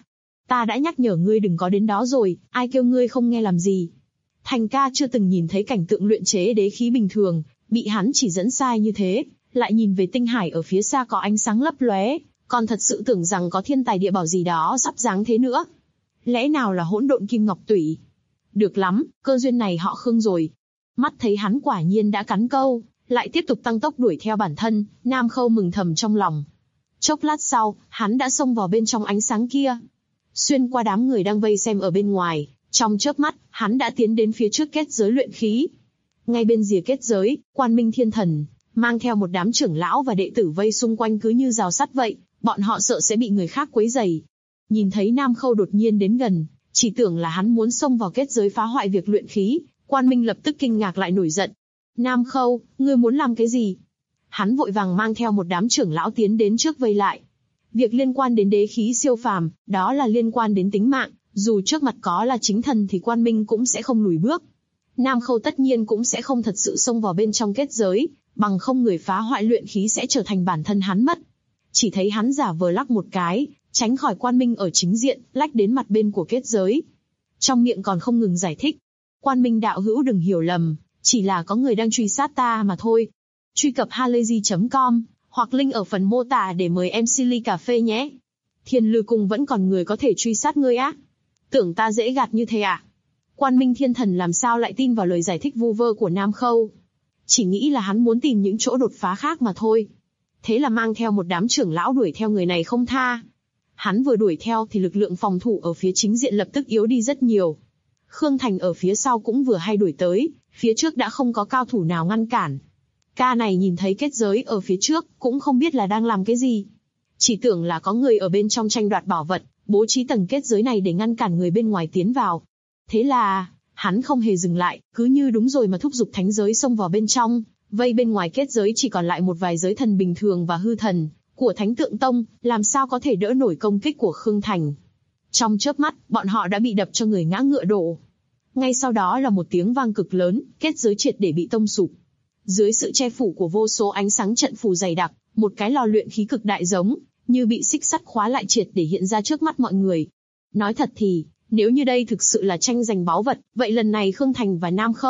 ta đã nhắc nhở ngươi đừng có đến đó rồi, ai kêu ngươi không nghe làm gì. Thành ca chưa từng nhìn thấy cảnh tượng luyện chế đế khí bình thường, bị hắn chỉ dẫn sai như thế, lại nhìn về tinh hải ở phía xa có ánh sáng lấp lóe, còn thật sự tưởng rằng có thiên tài địa bảo gì đó sắp giáng thế nữa. Lẽ nào là hỗn độn kim ngọc tủy? Được lắm, cơ duyên này họ Khương rồi. Mắt thấy hắn quả nhiên đã cắn câu, lại tiếp tục tăng tốc đuổi theo bản thân, Nam Khâu mừng thầm trong lòng. Chốc lát sau, hắn đã xông vào bên trong ánh sáng kia. Xuyên qua đám người đang vây xem ở bên ngoài, trong chớp mắt, hắn đã tiến đến phía trước kết giới luyện khí. Ngay bên rìa kết giới, Quan Minh Thiên Thần mang theo một đám trưởng lão và đệ tử vây xung quanh cứ như rào sắt vậy, bọn họ sợ sẽ bị người khác quấy rầy. Nhìn thấy Nam Khâu đột nhiên đến gần, chỉ tưởng là hắn muốn xông vào kết giới phá hoại việc luyện khí, Quan Minh lập tức kinh ngạc lại nổi giận. Nam Khâu, ngươi muốn làm cái gì? Hắn vội vàng mang theo một đám trưởng lão tiến đến trước vây lại. Việc liên quan đến đế khí siêu phàm, đó là liên quan đến tính mạng, dù trước mặt có là chính thần thì Quan Minh cũng sẽ không lùi bước. Nam Khâu tất nhiên cũng sẽ không thật sự xông vào bên trong kết giới, bằng không người phá hoại luyện khí sẽ trở thành bản thân hắn mất. Chỉ thấy hắn giả vờ lắc một cái, tránh khỏi Quan Minh ở chính diện, lách đến mặt bên của kết giới. Trong miệng còn không ngừng giải thích. Quan Minh đạo hữu đừng hiểu lầm, chỉ là có người đang truy sát ta mà thôi. Truy cập halayzi.com, hoặc link ở phần mô tả để mời MC ly cà phê nhé. Thiên Lư Cung vẫn còn người có thể truy sát ngươi á? Tưởng ta dễ gạt như thế à? Quan Minh Thiên Thần làm sao lại tin vào lời giải thích vu vơ của Nam Khâu? Chỉ nghĩ là hắn muốn tìm những chỗ đột phá khác mà thôi. Thế là mang theo một đám trưởng lão đuổi theo người này không tha. Hắn vừa đuổi theo thì lực lượng phòng thủ ở phía chính diện lập tức yếu đi rất nhiều. Khương Thành ở phía sau cũng vừa hay đuổi tới, phía trước đã không có cao thủ nào ngăn cản. Ca này nhìn thấy kết giới ở phía trước, cũng không biết là đang làm cái gì. Chỉ tưởng là có người ở bên trong tranh đoạt bảo vật, bố trí tầng kết giới này để ngăn cản người bên ngoài tiến vào. Thế là, hắn không hề dừng lại, cứ như đúng rồi mà thúc giục thánh giới xông vào bên trong, vây bên ngoài kết giới chỉ còn lại một vài giới thần bình thường và hư thần của Thánh Tượng Tông, làm sao có thể đỡ nổi công kích của Khương Thành. Trong chớp mắt, bọn họ đã bị đập cho người ngã ngựa đổ. Ngay sau đó là một tiếng vang cực lớn, kết giới triệt để bị tông sụp. Dưới sự che phủ của vô số ánh sáng trận phù dày đặc, một cái lò luyện khí cực đại giống như bị xích sắt khóa lại triệt để hiện ra trước mắt mọi người. Nói thật thì, nếu như đây thực sự là tranh giành báu vật, vậy lần này Khương Thành và Nam Khâu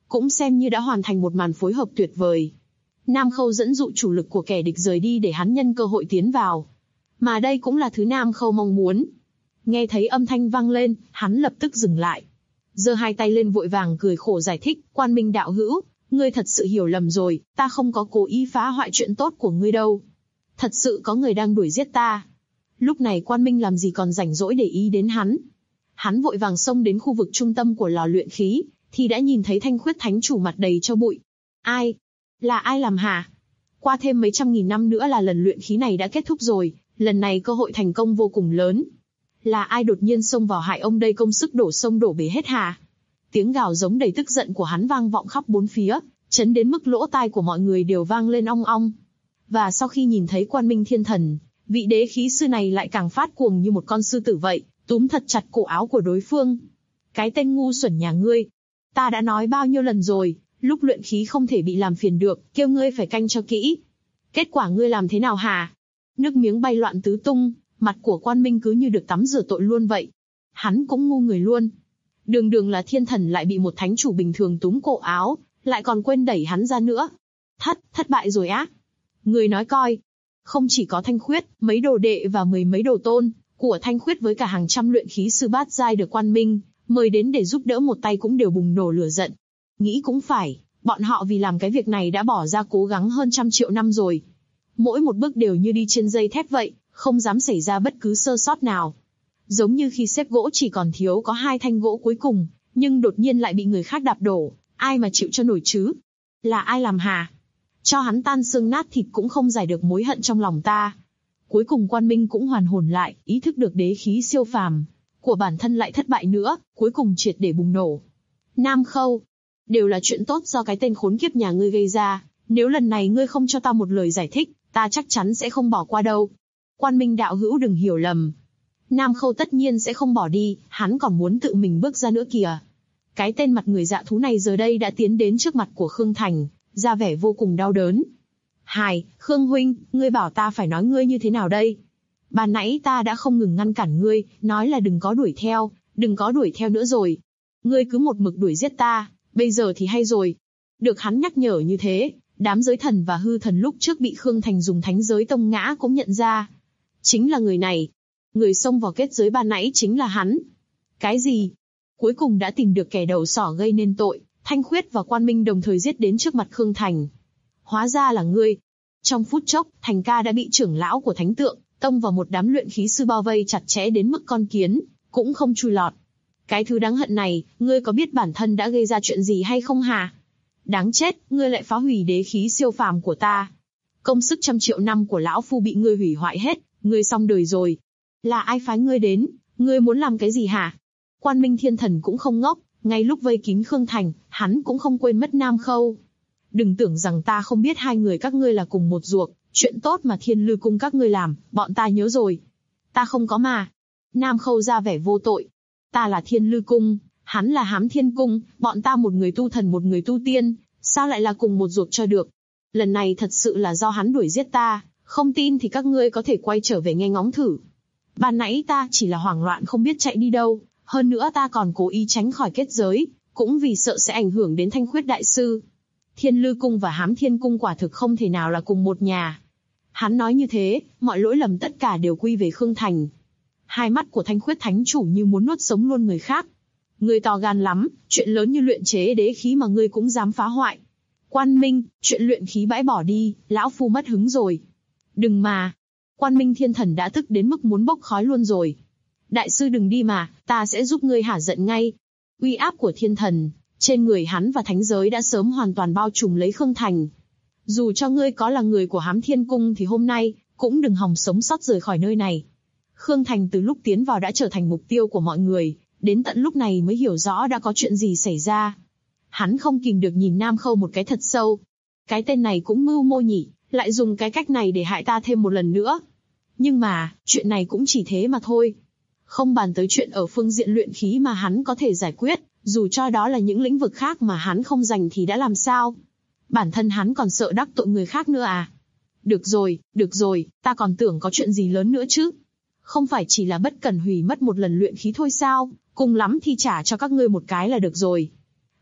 cũng xem như đã hoàn thành một màn phối hợp tuyệt vời. Nam Khâu dẫn dụ chủ lực của kẻ địch rời đi để hắn nhân cơ hội tiến vào. Mà đây cũng là thứ Nam Khâu mong muốn. Nghe thấy âm thanh vang lên, hắn lập tức dừng lại. Giơ hai tay lên vội vàng cười khổ giải thích, Quan Minh đạo hữu, ngươi thật sự hiểu lầm rồi, ta không có cố ý phá hoại chuyện tốt của ngươi đâu. Thật sự có người đang đuổi giết ta. Lúc này Quan Minh làm gì còn rảnh rỗi để ý đến hắn. Hắn vội vàng xông đến khu vực trung tâm của lò luyện khí, thì đã nhìn thấy Thanh Khuyết Thánh Chủ mặt đầy cho bụi. Ai? Là ai làm hả? Qua thêm mấy trăm nghìn năm nữa là lần luyện khí này đã kết thúc rồi, lần này cơ hội thành công vô cùng lớn. Là ai đột nhiên xông vào hại ông đây, công sức đổ sông đổ bể hết hả? Tiếng gào giống đầy tức giận của hắn vang vọng khắp bốn phía, chấn đến mức lỗ tai của mọi người đều vang lên ong ong. Và sau khi nhìn thấy Quan Minh Thiên Thần, vị đế khí sư này lại càng phát cuồng như một con sư tử vậy, túm thật chặt cổ áo của đối phương. Cái tên ngu xuẩn nhà ngươi! Ta đã nói bao nhiêu lần rồi, lúc luyện khí không thể bị làm phiền được, kêu ngươi phải canh cho kỹ. Kết quả ngươi làm thế nào hả? Nước miếng bay loạn tứ tung, mặt của Quan Minh cứ như được tắm rửa tội luôn vậy. Hắn cũng ngu người luôn. Đường đường là thiên thần lại bị một thánh chủ bình thường túm cổ áo, lại còn quên đẩy hắn ra nữa. Thất bại rồi á. Người nói coi. Không chỉ có Thanh Khuyết, mấy đồ đệ và mười mấy đồ tôn của Thanh Khuyết với cả hàng trăm luyện khí sư bát giai được Quan Minh mời đến để giúp đỡ một tay cũng đều bùng nổ lửa giận. Nghĩ cũng phải, bọn họ vì làm cái việc này đã bỏ ra cố gắng hơn 100 triệu năm rồi. Mỗi một bước đều như đi trên dây thép vậy, không dám xảy ra bất cứ sơ sót nào. Giống như khi xếp gỗ chỉ còn thiếu có 2 thanh gỗ cuối cùng, nhưng đột nhiên lại bị người khác đạp đổ, ai mà chịu cho nổi chứ? Là ai làm hả? Cho hắn tan xương nát thịt cũng không giải được mối hận trong lòng ta. Cuối cùng Quan Minh cũng hoàn hồn lại, ý thức được đế khí siêu phàm của bản thân lại thất bại nữa, cuối cùng triệt để bùng nổ. Nam Khâu, đều là chuyện tốt do cái tên khốn kiếp nhà ngươi gây ra, nếu lần này ngươi không cho ta một lời giải thích, ta chắc chắn sẽ không bỏ qua đâu. Quan Minh đạo hữu đừng hiểu lầm. Nam Khâu tất nhiên sẽ không bỏ đi, hắn còn muốn tự mình bước ra nữa kìa. Cái tên mặt người dạ thú này giờ đây đã tiến đến trước mặt của Khương Thành, ra vẻ vô cùng đau đớn. Khương huynh, ngươi bảo ta phải nói ngươi như thế nào đây? Ban nãy ta đã không ngừng ngăn cản ngươi, nói là đừng có đuổi theo nữa rồi. Ngươi cứ một mực đuổi giết ta, bây giờ thì hay rồi. Được hắn nhắc nhở như thế, đám giới thần và hư thần lúc trước bị Khương Thành dùng thánh giới tông ngã cũng nhận ra. Chính là người này. Người xông vào kết giới ban nãy chính là hắn. Cái gì? Cuối cùng đã tìm được kẻ đầu sỏ gây nên tội, Thanh Khuyết và Quan Minh đồng thời giết đến trước mặt Khương Thành. Hóa ra là ngươi. Trong phút chốc, Thành ca đã bị trưởng lão của Thánh Tượng tông vào một đám luyện khí sư bao vây chặt chẽ đến mức con kiến cũng không chui lọt. Cái thứ đáng hận này, ngươi có biết bản thân đã gây ra chuyện gì hay không hả? Đáng chết, ngươi lại phá hủy đế khí siêu phàm của ta. Công sức 100 triệu năm của lão phu bị ngươi hủy hoại hết, ngươi xong đời rồi. Là ai phái ngươi đến, ngươi muốn làm cái gì hả? Quan Minh Thiên Thần cũng không ngốc, ngay lúc vây kín Khương Thành, hắn cũng không quên mất Nam Khâu. Đừng tưởng rằng ta không biết hai người các ngươi là cùng một ruột, chuyện tốt mà Thiên Lư Cung các ngươi làm, bọn ta nhớ rồi. Ta không có mà. Nam Khâu ra vẻ vô tội. Ta là Thiên Lư Cung, hắn là Hám Thiên Cung, bọn ta một người tu thần một người tu tiên, sao lại là cùng một ruột cho được? Lần này thật sự là do hắn đuổi giết ta, không tin thì các ngươi có thể quay trở về nghe ngóng thử. Ban nãy ta chỉ là hoảng loạn không biết chạy đi đâu, hơn nữa ta còn cố ý tránh khỏi kết giới, cũng vì sợ sẽ ảnh hưởng đến Thanh Khuyết đại sư. Thiên Lư Cung và Hám Thiên Cung quả thực không thể nào là cùng một nhà. Hắn nói như thế, mọi lỗi lầm tất cả đều quy về Khương Thành. Hai mắt của Thanh Khuyết Thánh Chủ như muốn nuốt sống luôn người khác. Ngươi to gan lắm, chuyện lớn như luyện chế đế khí mà ngươi cũng dám phá hoại. Quan Minh, chuyện luyện khí bãi bỏ đi, lão phu mất hứng rồi. Đừng mà. Quan Minh Thiên Thần đã tức đến mức muốn bốc khói luôn rồi. Đại sư đừng đi mà, ta sẽ giúp ngươi hả giận ngay. Uy áp của Thiên Thần, trên người hắn và thánh giới đã sớm hoàn toàn bao trùm lấy Khương Thành. Dù cho ngươi có là người của Hám Thiên Cung thì hôm nay, cũng đừng hòng sống sót rời khỏi nơi này. Khương Thành từ lúc tiến vào đã trở thành mục tiêu của mọi người, đến tận lúc này mới hiểu rõ đã có chuyện gì xảy ra. Hắn không kìm được nhìn Nam Khâu một cái thật sâu. Cái tên này cũng mưu mô nhỉ, lại dùng cái cách này để hại ta thêm một lần nữa. Nhưng mà, chuyện này cũng chỉ thế mà thôi. Không bàn tới chuyện ở phương diện luyện khí mà hắn có thể giải quyết, dù cho đó là những lĩnh vực khác mà hắn không dành thì đã làm sao? Bản thân hắn còn sợ đắc tội người khác nữa à? Được rồi, ta còn tưởng có chuyện gì lớn nữa chứ. Không phải chỉ là bất cẩn hủy mất một lần luyện khí thôi sao, cùng lắm thì trả cho các ngươi một cái là được rồi.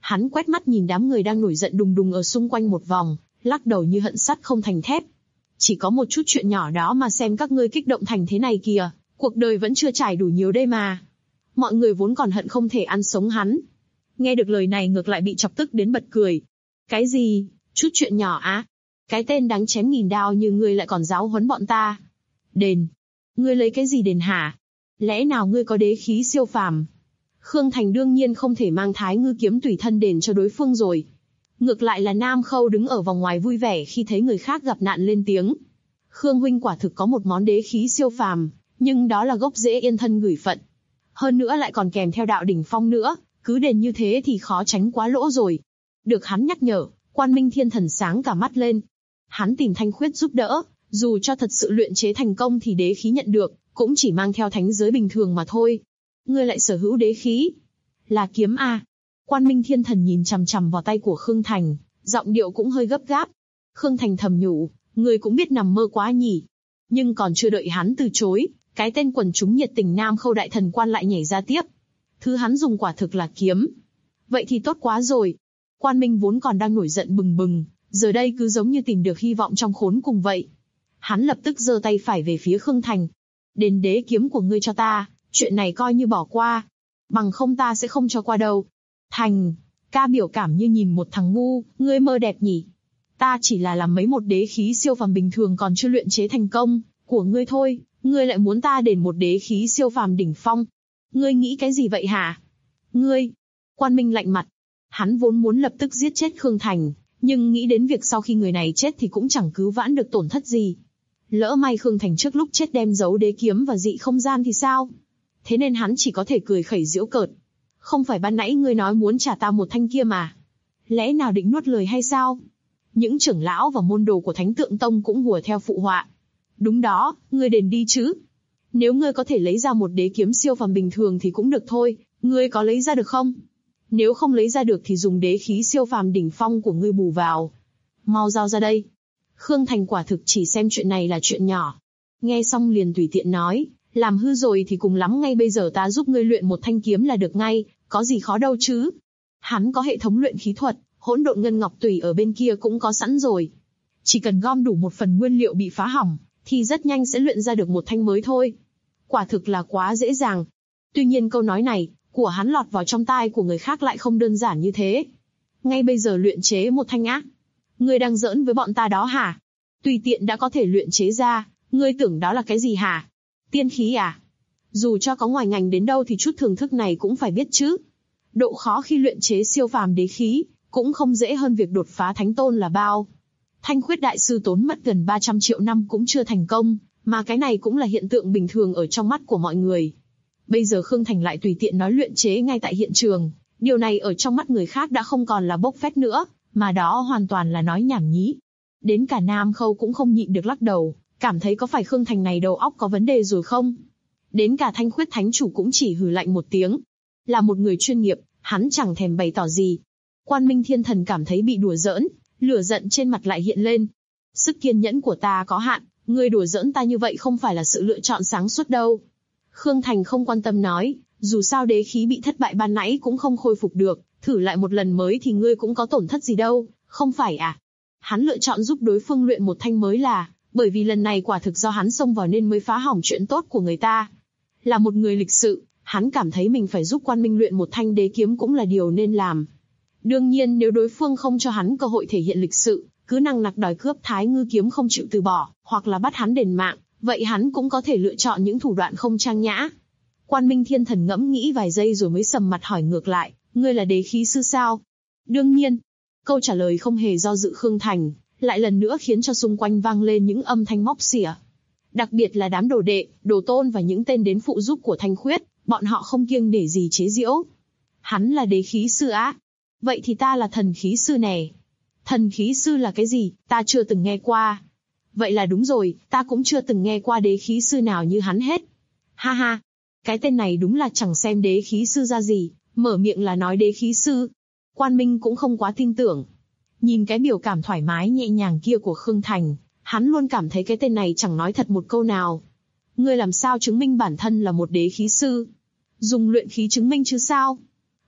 Hắn quét mắt nhìn đám người đang nổi giận đùng đùng ở xung quanh một vòng, lắc đầu như hận sắt không thành thép. Chỉ có một chút chuyện nhỏ đó mà xem các ngươi kích động thành thế này kìa, cuộc đời vẫn chưa trải đủ nhiều đây mà. Mọi người vốn còn hận không thể ăn sống hắn. Nghe được lời này ngược lại bị chọc tức đến bật cười. Cái gì, chút chuyện nhỏ á? Cái tên đáng chém nghìn đao như ngươi lại còn giáo huấn bọn ta. Đền? Ngươi lấy cái gì đền hả? Lẽ nào ngươi có đế khí siêu phàm? Khương Thành đương nhiên không thể mang Thái Ngư kiếm tùy thân đền cho đối phương rồi. Ngược lại là Nam Khâu đứng ở vòng ngoài vui vẻ khi thấy người khác gặp nạn lên tiếng. Khương huynh quả thực có một món đế khí siêu phàm, nhưng đó là gốc rễ yên thân gửi phận. Hơn nữa lại còn kèm theo đạo đỉnh phong nữa, cứ đền như thế thì khó tránh quá lỗ rồi. Được hắn nhắc nhở, Quan Minh Thiên Thần sáng cả mắt lên. Hắn tìm Thanh Khuyết giúp đỡ, dù cho thật sự luyện chế thành công thì đế khí nhận được, cũng chỉ mang theo thánh giới bình thường mà thôi. Ngươi lại sở hữu đế khí? Là kiếm a? Quan Minh Thiên Thần nhìn chằm chằm vào tay của Khương Thành, giọng điệu cũng hơi gấp gáp. Khương Thành thầm nhủ, người cũng biết nằm mơ quá nhỉ. Nhưng còn chưa đợi hắn từ chối, cái tên quần chúng nhiệt tình Nam Khâu đại thần quan lại nhảy ra tiếp. Thứ hắn dùng quả thực là kiếm. Vậy thì tốt quá rồi. Quan Minh vốn còn đang nổi giận bừng bừng, giờ đây cứ giống như tìm được hy vọng trong khốn cùng vậy. Hắn lập tức giơ tay phải về phía Khương Thành. Đền đế kiếm của ngươi cho ta, chuyện này coi như bỏ qua. Bằng không ta sẽ không cho qua đâu. Thành, ca biểu cảm như nhìn một thằng ngu, ngươi mơ đẹp nhỉ. Ta chỉ là làm mấy một đế khí siêu phàm bình thường còn chưa luyện chế thành công, của ngươi thôi, ngươi lại muốn ta đền một đế khí siêu phàm đỉnh phong. Ngươi nghĩ cái gì vậy hả? Ngươi, Quan Minh lạnh mặt. Hắn vốn muốn lập tức giết chết Khương Thành, nhưng nghĩ đến việc sau khi người này chết thì cũng chẳng cứu vãn được tổn thất gì. Lỡ may Khương Thành trước lúc chết đem giấu đế kiếm và dị không gian thì sao? Thế nên hắn chỉ có thể cười khẩy giễu cợt. Không phải ban nãy ngươi nói muốn trả ta một thanh kia mà? Lẽ nào định nuốt lời hay sao? Những trưởng lão và môn đồ của Thánh Tượng Tông cũng hùa theo phụ họa. Đúng đó, ngươi đền đi chứ. Nếu ngươi có thể lấy ra một đế kiếm siêu phàm bình thường thì cũng được thôi, ngươi có lấy ra được không? Nếu không lấy ra được thì dùng đế khí siêu phàm đỉnh phong của ngươi bù vào. Mau giao ra đây. Khương Thành quả thực chỉ xem chuyện này là chuyện nhỏ. Nghe xong liền tùy tiện nói, làm hư rồi thì cùng lắm ngay bây giờ ta giúp ngươi luyện một thanh kiếm là được ngay, có gì khó đâu chứ. Hắn có hệ thống luyện khí thuật, hỗn độn ngân ngọc tùy ở bên kia cũng có sẵn rồi. Chỉ cần gom đủ một phần nguyên liệu bị phá hỏng, thì rất nhanh sẽ luyện ra được một thanh mới thôi. Quả thực là quá dễ dàng. Tuy nhiên câu nói này của hắn lọt vào trong tai của người khác lại không đơn giản như thế. Ngay bây giờ luyện chế một thanh á? Ngươi đang giỡn với bọn ta đó hả? Tùy tiện đã có thể luyện chế ra, ngươi tưởng đó là cái gì hả? Tiên khí à? Dù cho có ngoài ngành đến đâu thì chút thưởng thức này cũng phải biết chứ. Độ khó khi luyện chế siêu phàm đế khí cũng không dễ hơn việc đột phá thánh tôn là bao. Thanh Khuyết đại sư tốn mất gần 300 triệu năm cũng chưa thành công, mà cái này cũng là hiện tượng bình thường ở trong mắt của mọi người. Bây giờ Khương Thành lại tùy tiện nói luyện chế ngay tại hiện trường, điều này ở trong mắt người khác đã không còn là bốc phét nữa, mà đó hoàn toàn là nói nhảm nhí. Đến cả Nam Khâu cũng không nhịn được lắc đầu, cảm thấy có phải Khương Thành này đầu óc có vấn đề rồi không? Đến cả Thanh Khuyết thánh chủ cũng chỉ hừ lạnh một tiếng. Là một người chuyên nghiệp, hắn chẳng thèm bày tỏ gì. Quan Minh Thiên Thần cảm thấy bị đùa giỡn, lửa giận trên mặt lại hiện lên. Sức kiên nhẫn của ta có hạn, ngươi đùa giỡn ta như vậy không phải là sự lựa chọn sáng suốt đâu. Khương Thành không quan tâm nói, dù sao đế khí bị thất bại ban nãy cũng không khôi phục được, thử lại một lần mới thì ngươi cũng có tổn thất gì đâu, không phải à? Hắn lựa chọn giúp đối phương luyện một thanh mới là, bởi vì lần này quả thực do hắn xông vào nên mới phá hỏng chuyện tốt của người ta. Là một người lịch sự, hắn cảm thấy mình phải giúp Quan Minh luyện một thanh đế kiếm cũng là điều nên làm. Đương nhiên nếu đối phương không cho hắn cơ hội thể hiện lịch sự, cứ nằng nặc đòi cướp Thái Ngư kiếm không chịu từ bỏ, hoặc là bắt hắn đền mạng, vậy hắn cũng có thể lựa chọn những thủ đoạn không trang nhã. Quan Minh Thiên Thần ngẫm nghĩ vài giây rồi mới sầm mặt hỏi ngược lại, ngươi là đế khí sư sao? Đương nhiên. Câu trả lời không hề do dự Khương Thành, lại lần nữa khiến cho xung quanh vang lên những âm thanh móc xỉa. Đặc biệt là đám đồ đệ, đồ tôn và những tên đến phụ giúp của Thanh Khuyết, bọn họ không kiêng nể gì chế giễu. Hắn là đế khí sư á? Vậy thì ta là thần khí sư nè. Thần khí sư là cái gì, ta chưa từng nghe qua. Vậy là đúng rồi, ta cũng chưa từng nghe qua đế khí sư nào như hắn hết. Ha ha, cái tên này đúng là chẳng xem đế khí sư ra gì, mở miệng là nói đế khí sư. Quan Minh cũng không quá tin tưởng. Nhìn cái biểu cảm thoải mái nhẹ nhàng kia của Khương Thành, hắn luôn cảm thấy cái tên này chẳng nói thật một câu nào. Ngươi làm sao chứng minh bản thân là một đế khí sư? Dùng luyện khí chứng minh chứ sao?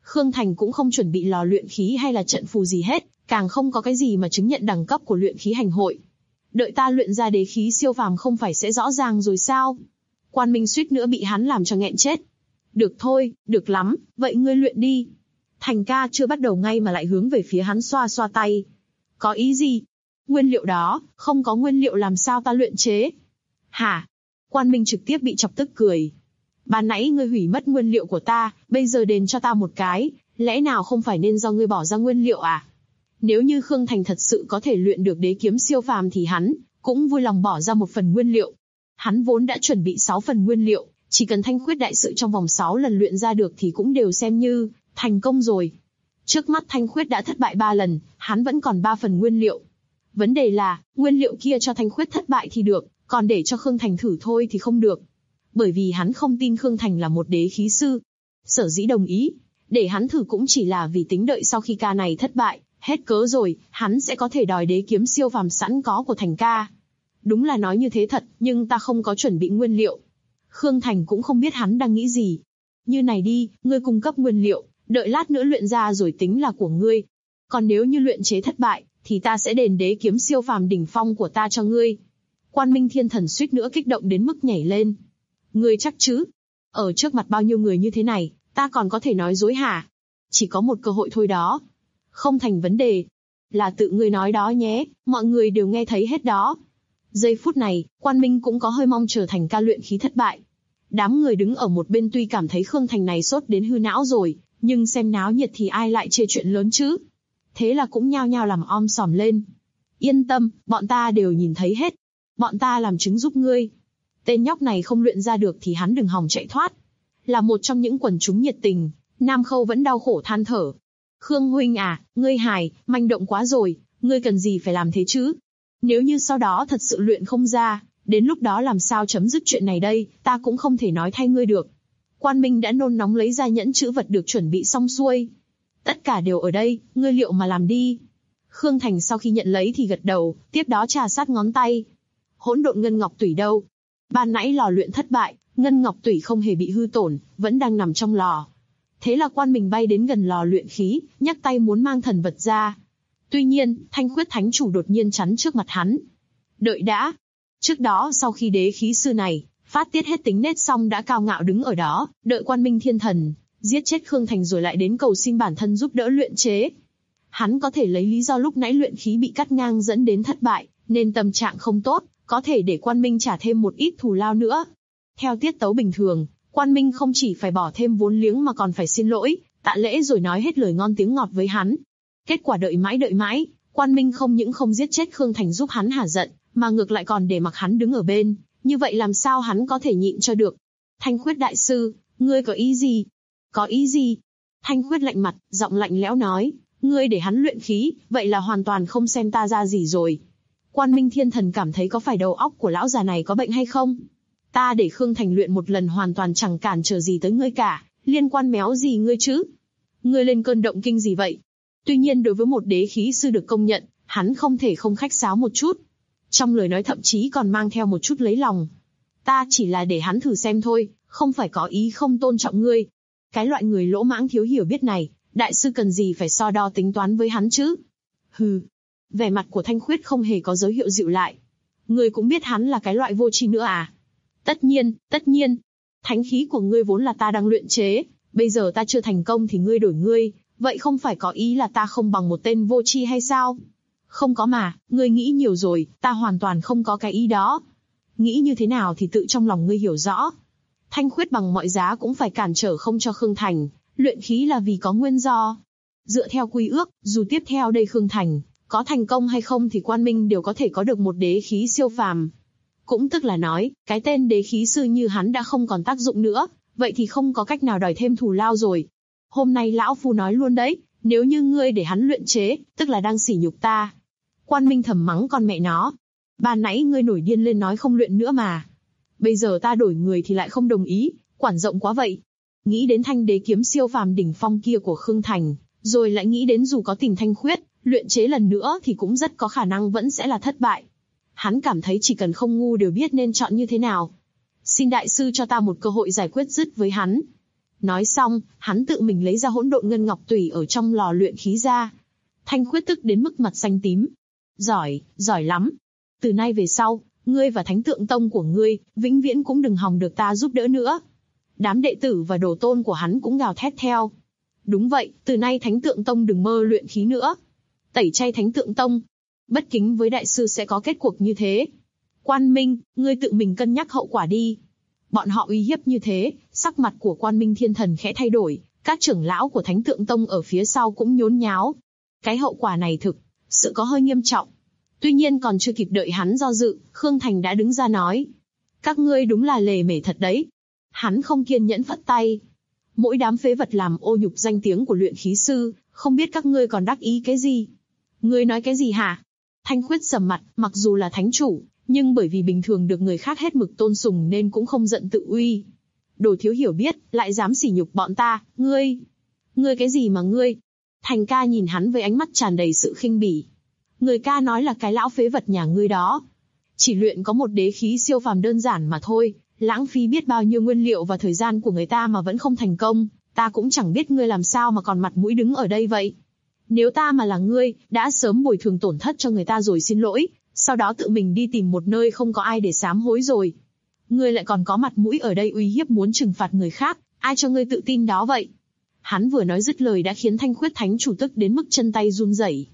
Khương Thành cũng không chuẩn bị lò luyện khí hay là trận phù gì hết, càng không có cái gì mà chứng nhận đẳng cấp của luyện khí hành hội. Đợi ta luyện ra đế khí siêu phàm không phải sẽ rõ ràng rồi sao? Quan Minh suýt nữa bị hắn làm cho nghẹn chết. Được thôi, được lắm, vậy ngươi luyện đi. Thành ca chưa bắt đầu ngay mà lại hướng về phía hắn xoa xoa tay. Có ý gì? Nguyên liệu đó, không có nguyên liệu làm sao ta luyện chế? Hả? Quan Minh trực tiếp bị chọc tức cười. Ban nãy ngươi hủy mất nguyên liệu của ta, bây giờ đền cho ta một cái, lẽ nào không phải nên do ngươi bỏ ra nguyên liệu à? Nếu như Khương Thành thật sự có thể luyện được đế kiếm siêu phàm thì hắn cũng vui lòng bỏ ra một phần nguyên liệu. Hắn vốn đã chuẩn bị 6 phần nguyên liệu, chỉ cần Thanh Khuyết đại sự trong vòng 6 lần luyện ra được thì cũng đều xem như thành công rồi. Trước mắt Thanh Khuyết đã thất bại 3 lần, hắn vẫn còn 3 phần nguyên liệu. Vấn đề là, nguyên liệu kia cho Thanh Khuyết thất bại thì được, còn để cho Khương Thành thử thôi thì không được. Bởi vì hắn không tin Khương Thành là một đế khí sư. Sở dĩ đồng ý, để hắn thử cũng chỉ là vì tính đợi sau khi ca này thất bại, hết cớ rồi, hắn sẽ có thể đòi đế kiếm siêu phàm sẵn có của Thành ca. Đúng là nói như thế thật, nhưng ta không có chuẩn bị nguyên liệu. Khương Thành cũng không biết hắn đang nghĩ gì. Như này đi, ngươi cung cấp nguyên liệu, đợi lát nữa luyện ra rồi tính là của ngươi. Còn nếu như luyện chế thất bại, thì ta sẽ đền đế kiếm siêu phàm đỉnh phong của ta cho ngươi. Quan Minh Thiên Thần suýt nữa kích động đến mức nhảy lên. Ngươi chắc chứ? Ở trước mặt bao nhiêu người như thế này, ta còn có thể nói dối hả? Chỉ có một cơ hội thôi đó. Không thành vấn đề. Là tự ngươi nói đó nhé, mọi người đều nghe thấy hết đó. Giây phút này, Quan Minh cũng có hơi mong chờ Thành ca luyện khí thất bại. Đám người đứng ở một bên tuy cảm thấy Khương Thành này sốt đến hư não rồi, nhưng xem náo nhiệt thì ai lại chê chuyện lớn chứ? Thế là cũng nhao nhao làm om sòm lên. Yên tâm, bọn ta đều nhìn thấy hết. Bọn ta làm chứng giúp ngươi. Tên nhóc này không luyện ra được thì hắn đừng hòng chạy thoát. Là một trong những quần chúng nhiệt tình, Nam Khâu vẫn đau khổ than thở. Khương huynh à, ngươi hài, manh động quá rồi, ngươi cần gì phải làm thế chứ? Nếu như sau đó thật sự luyện không ra, đến lúc đó làm sao chấm dứt chuyện này đây, ta cũng không thể nói thay ngươi được. Quan Minh đã nôn nóng lấy ra nhẫn chữ vật được chuẩn bị xong xuôi. Tất cả đều ở đây, ngươi liệu mà làm đi. Khương Thành sau khi nhận lấy thì gật đầu, tiếp đó trà sát ngón tay. Hỗn độn ngân ngọc tủy đâu? Ban nãy lò luyện thất bại, ngân ngọc tủy không hề bị hư tổn, vẫn đang nằm trong lò. Thế là Quan Minh bay đến gần lò luyện khí, nhắc tay muốn mang thần vật ra. Tuy nhiên, Thanh Khuyết Thánh Chủ đột nhiên chắn trước mặt hắn. Đợi đã. Trước đó sau khi đế khí sư này phát tiết hết tính nết xong đã cao ngạo đứng ở đó, đợi Quan Minh Thiên Thần giết chết Khương Thành rồi lại đến cầu xin bản thân giúp đỡ luyện chế. Hắn có thể lấy lý do lúc nãy luyện khí bị cắt ngang dẫn đến thất bại, nên tâm trạng không tốt, có thể để Quan Minh trả thêm một ít thù lao nữa. Theo tiết tấu bình thường, Quan Minh không chỉ phải bỏ thêm vốn liếng mà còn phải xin lỗi, tạ lễ rồi nói hết lời ngon tiếng ngọt với hắn. Kết quả đợi mãi, Quan Minh không những không giết chết Khương Thành giúp hắn hả giận, mà ngược lại còn để mặc hắn đứng ở bên, như vậy làm sao hắn có thể nhịn cho được. Thanh Khuyết đại sư, ngươi có ý gì? Có ý gì? Thanh Khuyết lạnh mặt, giọng lạnh lẽo nói, ngươi để hắn luyện khí, vậy là hoàn toàn không xem ta ra gì rồi. Quan Minh Thiên Thần cảm thấy có phải đầu óc của lão già này có bệnh hay không? Ta để Khương Thành luyện một lần hoàn toàn chẳng cản trở gì tới ngươi cả, liên quan méo gì ngươi chứ? Ngươi lên cơn động kinh gì vậy? Tuy nhiên đối với một đế khí sư được công nhận, hắn không thể không khách sáo một chút. Trong lời nói thậm chí còn mang theo một chút lấy lòng. Ta chỉ là để hắn thử xem thôi, không phải có ý không tôn trọng ngươi. Cái loại người lỗ mãng thiếu hiểu biết này, đại sư cần gì phải so đo tính toán với hắn chứ? Hừ. Vẻ mặt của Thanh Khuyết không hề có dấu hiệu dịu lại. Ngươi cũng biết hắn là cái loại vô tri nữa à? Tất nhiên. Thánh khí của ngươi vốn là ta đang luyện chế, bây giờ ta chưa thành công thì ngươi đổi ngươi, vậy không phải có ý là ta không bằng một tên vô tri hay sao? Không có mà, ngươi nghĩ nhiều rồi, ta hoàn toàn không có cái ý đó. Nghĩ như thế nào thì tự trong lòng ngươi hiểu rõ. Thanh Khuyết bằng mọi giá cũng phải cản trở không cho Khương Thành luyện khí là vì có nguyên do. Dựa theo quy ước, dù tiếp theo đây Khương Thành có thành công hay không thì Quan Minh đều có thể có được một đế khí siêu phàm. Cũng tức là nói, cái tên đế khí sư như hắn đã không còn tác dụng nữa, vậy thì không có cách nào đòi thêm thù lao rồi. Hôm nay lão phu nói luôn đấy, nếu như ngươi để hắn luyện chế, tức là đang sỉ nhục ta. Quan Minh thầm mắng con mẹ nó. Ban nãy ngươi nổi điên lên nói không luyện nữa mà. Bây giờ ta đổi người thì lại không đồng ý, quản rộng quá vậy. Nghĩ đến thanh đế kiếm siêu phàm đỉnh phong kia của Khương Thành, rồi lại nghĩ đến dù có tìm Thanh Khuyết, luyện chế lần nữa thì cũng rất có khả năng vẫn sẽ là thất bại. Hắn cảm thấy chỉ cần không ngu đều biết nên chọn như thế nào. Xin đại sư cho ta một cơ hội giải quyết dứt với hắn. Nói xong, hắn tự mình lấy ra hỗn độn ngân ngọc tùy ở trong lò luyện khí ra. Thanh Khuyết tức đến mức mặt xanh tím. Giỏi, giỏi lắm. Từ nay về sau, ngươi và Thánh Tượng Tông của ngươi, vĩnh viễn cũng đừng hòng được ta giúp đỡ nữa. Đám đệ tử và đồ tôn của hắn cũng gào thét theo. Đúng vậy, từ nay Thánh Tượng Tông đừng mơ luyện khí nữa. Tẩy chay Thánh Tượng Tông. Bất kính với đại sư sẽ có kết cuộc như thế. Quan Minh, ngươi tự mình cân nhắc hậu quả đi. Bọn họ uy hiếp như thế, sắc mặt của Quan Minh Thiên Thần khẽ thay đổi, các trưởng lão của Thánh Tượng Tông ở phía sau cũng nhốn nháo. Cái hậu quả này thực sự có hơi nghiêm trọng. Tuy nhiên còn chưa kịp đợi hắn do dự, Khương Thành đã đứng ra nói. Các ngươi đúng là lề mề thật đấy. Hắn không kiên nhẫn phất tay. Mỗi đám phế vật làm ô nhục danh tiếng của luyện khí sư, không biết các ngươi còn đắc ý cái gì. Ngươi nói cái gì hả? Thanh Khuyết sầm mặt, mặc dù là thánh chủ, nhưng bởi vì bình thường được người khác hết mực tôn sùng nên cũng không giận tự uy. Đồ thiếu hiểu biết, lại dám sỉ nhục bọn ta, ngươi cái gì mà ngươi? Thành ca nhìn hắn với ánh mắt tràn đầy sự khinh bỉ. Người ca nói là cái lão phế vật nhà ngươi đó. Chỉ luyện có một đế khí siêu phàm đơn giản mà thôi, lãng phí biết bao nhiêu nguyên liệu và thời gian của người ta mà vẫn không thành công, ta cũng chẳng biết ngươi làm sao mà còn mặt mũi đứng ở đây vậy. Nếu ta mà là ngươi, đã sớm bồi thường tổn thất cho người ta rồi xin lỗi, sau đó tự mình đi tìm một nơi không có ai để sám hối rồi. Ngươi lại còn có mặt mũi ở đây uy hiếp muốn trừng phạt người khác, ai cho ngươi tự tin đó vậy? Hắn vừa nói dứt lời đã khiến Thanh Khuyết thánh chủ tức đến mức chân tay run rẩy.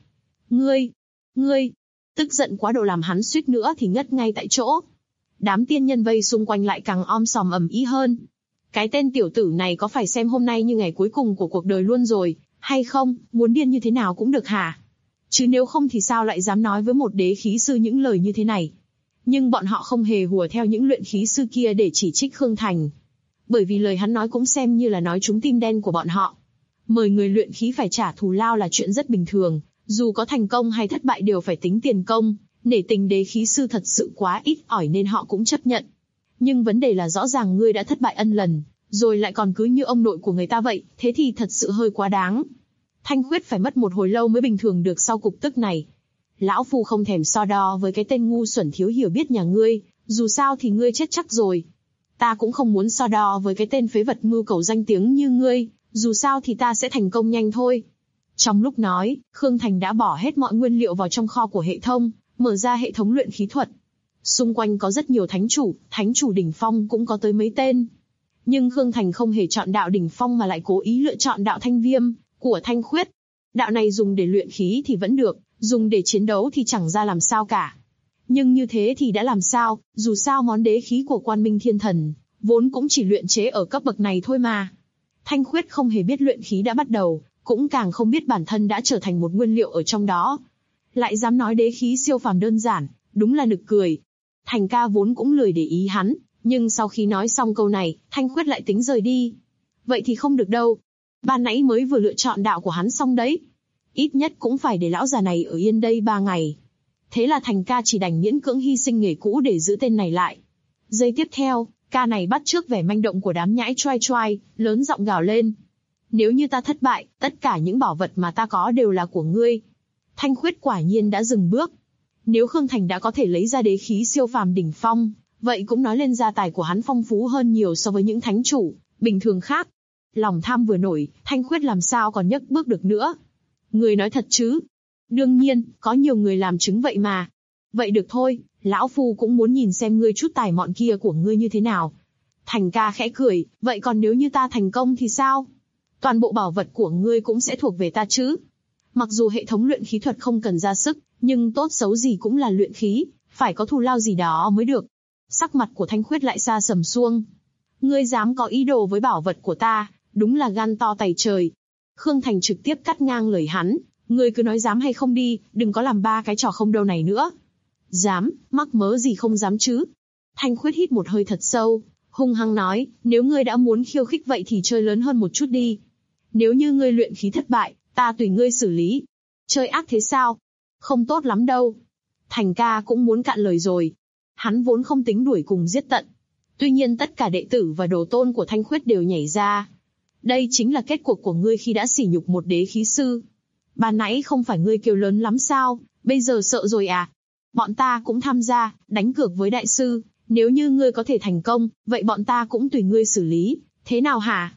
Ngươi, tức giận quá độ làm hắn suýt nữa thì ngất ngay tại chỗ. Đám tiên nhân vây xung quanh lại càng om sòm ầm ĩ hơn. Cái tên tiểu tử này có phải xem hôm nay như ngày cuối cùng của cuộc đời luôn rồi, hay không, muốn điên như thế nào cũng được hả? Chứ nếu không thì sao lại dám nói với một đế khí sư những lời như thế này? Nhưng bọn họ không hề hùa theo những luyện khí sư kia để chỉ trích Khương Thành. Bởi vì lời hắn nói cũng xem như là nói trúng tim đen của bọn họ. Mời người luyện khí phải trả thù lao là chuyện rất bình thường, dù có thành công hay thất bại đều phải tính tiền công, nể tình đế khí sư thật sự quá ít ỏi nên họ cũng chấp nhận. Nhưng vấn đề là rõ ràng ngươi đã thất bại ân lần, rồi lại còn cứ như ông nội của người ta vậy, thế thì thật sự hơi quá đáng. Thanh Khuyết phải mất một hồi lâu mới bình thường được sau cục tức này. Lão phu không thèm so đo với cái tên ngu xuẩn thiếu hiểu biết nhà ngươi, dù sao thì ngươi chết chắc rồi. Ta cũng không muốn so đo với cái tên phế vật mưu cầu danh tiếng như ngươi, dù sao thì ta sẽ thành công nhanh thôi. Trong lúc nói, Khương Thành đã bỏ hết mọi nguyên liệu vào trong kho của hệ thống, mở ra hệ thống luyện khí thuật. Xung quanh có rất nhiều thánh chủ đỉnh phong cũng có tới mấy tên. Nhưng Khương Thành không hề chọn đạo đỉnh phong mà lại cố ý lựa chọn đạo thanh viêm của Thanh Khuyết. Đạo này dùng để luyện khí thì vẫn được, dùng để chiến đấu thì chẳng ra làm sao cả. Nhưng như thế thì đã làm sao, dù sao món đế khí của Quan Minh Thiên Thần, vốn cũng chỉ luyện chế ở cấp bậc này thôi mà. Thanh Khuyết không hề biết luyện khí đã bắt đầu, cũng càng không biết bản thân đã trở thành một nguyên liệu ở trong đó. Lại dám nói đế khí siêu phàm đơn giản, đúng là nực cười. Thành ca vốn cũng lười để ý hắn, nhưng sau khi nói xong câu này, Thanh Khuyết lại tính rời đi. Vậy thì không được đâu. Ban nãy mới vừa lựa chọn đạo của hắn xong đấy. Ít nhất cũng phải để lão già này ở yên đây 3 ngày. Thế là Thành ca chỉ đành miễn cưỡng hy sinh nghề cũ để giữ tên này lại. Giây tiếp theo, ca này bắt chước vẻ manh động của đám nhãi choai choai, lớn giọng gào lên. Nếu như ta thất bại, tất cả những bảo vật mà ta có đều là của ngươi. Thanh Khuyết quả nhiên đã dừng bước. Nếu Khương Thành đã có thể lấy ra đế khí siêu phàm đỉnh phong, vậy cũng nói lên gia tài của hắn phong phú hơn nhiều so với những thánh chủ bình thường khác. Lòng tham vừa nổi, Thanh Khuyết làm sao còn nhấc bước được nữa. Người nói thật chứ? Đương nhiên, có nhiều người làm chứng vậy mà. Vậy được thôi, lão phu cũng muốn nhìn xem ngươi chút tài mọn kia của ngươi như thế nào. Thành ca khẽ cười, vậy còn nếu như ta thành công thì sao? Toàn bộ bảo vật của ngươi cũng sẽ thuộc về ta chứ. Mặc dù hệ thống luyện khí thuật không cần ra sức, nhưng tốt xấu gì cũng là luyện khí, phải có thù lao gì đó mới được. Sắc mặt của Thanh Khuyết lại xa sầm xuông. Ngươi dám có ý đồ với bảo vật của ta, đúng là gan to tày trời. Khương Thành trực tiếp cắt ngang lời hắn, ngươi cứ nói dám hay không đi, đừng có làm 3 cái trò không đâu này nữa. Dám, mắc mớ gì không dám chứ. Thanh Khuyết hít một hơi thật sâu, hung hăng nói, nếu ngươi đã muốn khiêu khích vậy thì chơi lớn hơn một chút đi. Nếu như ngươi luyện khí thất bại, ta tùy ngươi xử lý. Chơi ác thế sao? Không tốt lắm đâu. Thành ca cũng muốn cạn lời rồi. Hắn vốn không tính đuổi cùng giết tận. Tuy nhiên tất cả đệ tử và đồ tôn của Thanh Khuyết đều nhảy ra. Đây chính là kết cuộc của ngươi khi đã sỉ nhục một đế khí sư. Ban nãy không phải ngươi kêu lớn lắm sao, bây giờ sợ rồi à? Bọn ta cũng tham gia, đánh cược với đại sư. Nếu như ngươi có thể thành công, vậy bọn ta cũng tùy ngươi xử lý. Thế nào hả?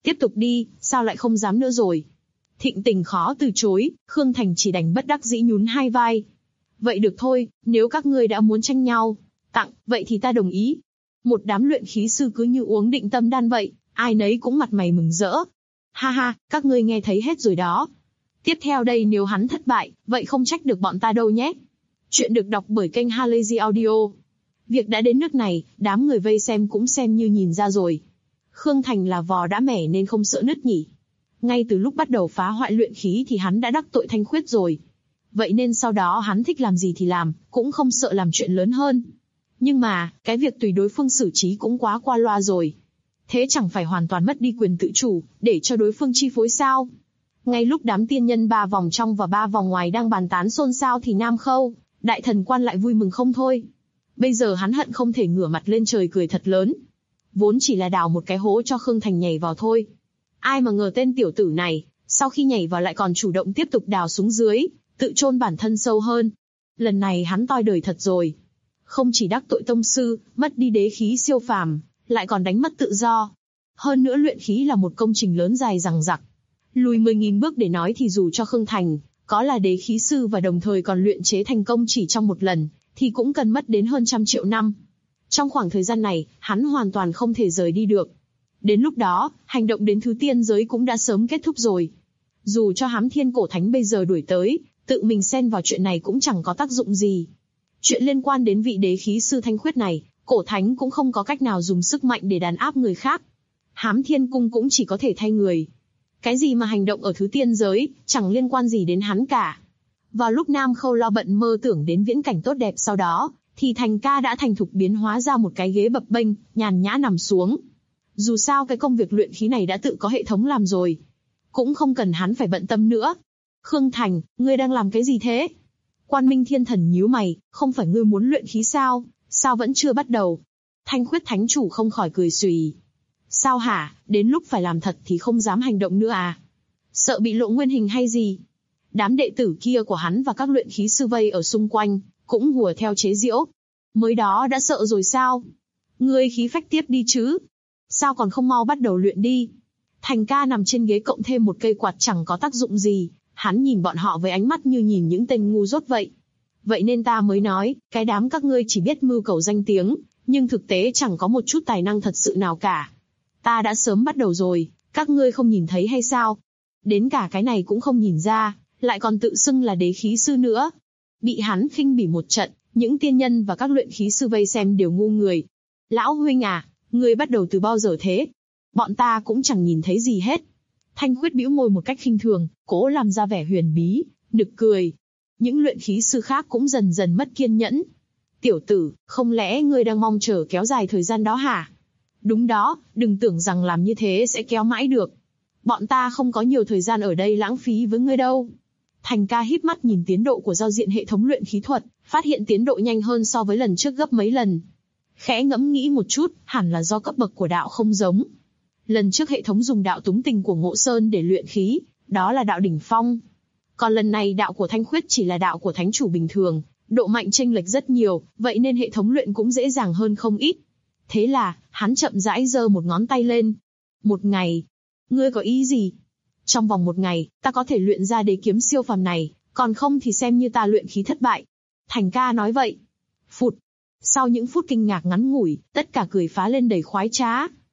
Tiếp tục đi, sao lại không dám nữa rồi? Thịnh tình khó từ chối, Khương Thành chỉ đành bất đắc dĩ nhún hai vai. Vậy được thôi, nếu các ngươi đã muốn tranh nhau, vậy thì ta đồng ý. Một đám luyện khí sư cứ như uống định tâm đan vậy, ai nấy cũng mặt mày mừng rỡ. Ha ha, các ngươi nghe thấy hết rồi đó. Tiếp theo đây nếu hắn thất bại, vậy không trách được bọn ta đâu nhé. Chuyện được đọc bởi kênh Halazy Audio. Việc đã đến nước này, đám người vây xem cũng xem như nhìn ra rồi. Khương Thành là vò đã mẻ nên không sợ nứt nhỉ. Ngay từ lúc bắt đầu phá hoại luyện khí thì hắn đã đắc tội Thanh Khuyết rồi. Vậy nên sau đó hắn thích làm gì thì làm, cũng không sợ làm chuyện lớn hơn. Nhưng mà, cái việc tùy đối phương xử trí cũng quá qua loa rồi. Thế chẳng phải hoàn toàn mất đi quyền tự chủ, để cho đối phương chi phối sao? Ngay lúc đám tiên nhân 3 vòng trong và 3 vòng ngoài đang bàn tán xôn xao thì Nam Khâu, đại thần quan lại vui mừng không thôi. Bây giờ hắn hận không thể ngửa mặt lên trời cười thật lớn. Vốn chỉ là đào một cái hố cho Khương Thành nhảy vào thôi. Ai mà ngờ tên tiểu tử này, sau khi nhảy vào lại còn chủ động tiếp tục đào xuống dưới, tự chôn bản thân sâu hơn. Lần này hắn toi đời thật rồi. Không chỉ đắc tội tông sư, mất đi đế khí siêu phàm, lại còn đánh mất tự do. Hơn nữa luyện khí là một công trình lớn dài dằng dặc. Lùi 10.000 bước để nói thì dù cho Khương Thành có là đế khí sư và đồng thời còn luyện chế thành công chỉ trong một lần, thì cũng cần mất đến hơn 100 triệu năm. Trong khoảng thời gian này, hắn hoàn toàn không thể rời đi được. Đến lúc đó, hành động đến thứ tiên giới cũng đã sớm kết thúc rồi. Dù cho Hám Thiên Cổ Thánh bây giờ đuổi tới, tự mình xen vào chuyện này cũng chẳng có tác dụng gì. Chuyện liên quan đến vị đế khí sư Thanh Khuyết này, Cổ Thánh cũng không có cách nào dùng sức mạnh để đàn áp người khác. Hám Thiên Cung cũng chỉ có thể thay người. Cái gì mà hành động ở thứ tiên giới, chẳng liên quan gì đến hắn cả. Vào lúc Nam Khâu lo bận mơ tưởng đến viễn cảnh tốt đẹp sau đó, thì Thành Ca đã thành thục biến hóa ra một cái ghế bập bênh, nhàn nhã nằm xuống. Dù sao cái công việc luyện khí này đã tự có hệ thống làm rồi. Cũng không cần hắn phải bận tâm nữa. Khương Thành, ngươi đang làm cái gì thế? Quan Minh Thiên Thần nhíu mày, không phải ngươi muốn luyện khí sao? Sao vẫn chưa bắt đầu? Thanh Khuyết Thánh Chủ không khỏi cười xùy. Sao hả, đến lúc phải làm thật thì không dám hành động nữa à? Sợ bị lộ nguyên hình hay gì? Đám đệ tử kia của hắn và các luyện khí sư vây ở xung quanh, cũng hùa theo chế giễu. Mới đó đã sợ rồi sao? Ngươi khí phách tiếp đi chứ? Sao còn không mau bắt đầu luyện đi? Thành Ca nằm trên ghế cộng thêm một cây quạt chẳng có tác dụng gì, hắn nhìn bọn họ với ánh mắt như nhìn những tên ngu dốt vậy. Vậy nên ta mới nói, cái đám các ngươi chỉ biết mưu cầu danh tiếng, nhưng thực tế chẳng có một chút tài năng thật sự nào cả. Ta đã sớm bắt đầu rồi, các ngươi không nhìn thấy hay sao? Đến cả cái này cũng không nhìn ra, lại còn tự xưng là đế khí sư nữa. Bị hắn khinh bỉ một trận, những tiên nhân và các luyện khí sư vây xem đều ngu người. Lão huynh à, ngươi bắt đầu từ bao giờ thế? Bọn ta cũng chẳng nhìn thấy gì hết. Thanh Khuyết bĩu môi một cách khinh thường, cố làm ra vẻ huyền bí, nực cười. Những luyện khí sư khác cũng dần dần mất kiên nhẫn. Tiểu tử, không lẽ ngươi đang mong chờ kéo dài thời gian đó hả? Đúng đó, đừng tưởng rằng làm như thế sẽ kéo mãi được. Bọn ta không có nhiều thời gian ở đây lãng phí với ngươi đâu. Thành Ca híp mắt nhìn tiến độ của giao diện hệ thống luyện khí thuật, phát hiện tiến độ nhanh hơn so với lần trước gấp mấy lần. Khẽ ngẫm nghĩ một chút, hẳn là do cấp bậc của đạo không giống. Lần trước hệ thống dùng đạo túng tình của Ngộ Sơn để luyện khí, đó là đạo đỉnh phong. Còn lần này đạo của Thanh Khuyết chỉ là đạo của thánh chủ bình thường, độ mạnh chênh lệch rất nhiều, vậy nên hệ thống luyện cũng dễ dàng hơn không ít. Thế là, hắn chậm rãi giơ một ngón tay lên. 1 ngày. Ngươi có ý gì? Trong vòng 1 ngày, ta có thể luyện ra đế kiếm siêu phàm này, còn không thì xem như ta luyện khí thất bại. Thành Ca nói vậy. Phụt. Sau những phút kinh ngạc ngắn ngủi, tất cả cười phá lên đầy khoái trá.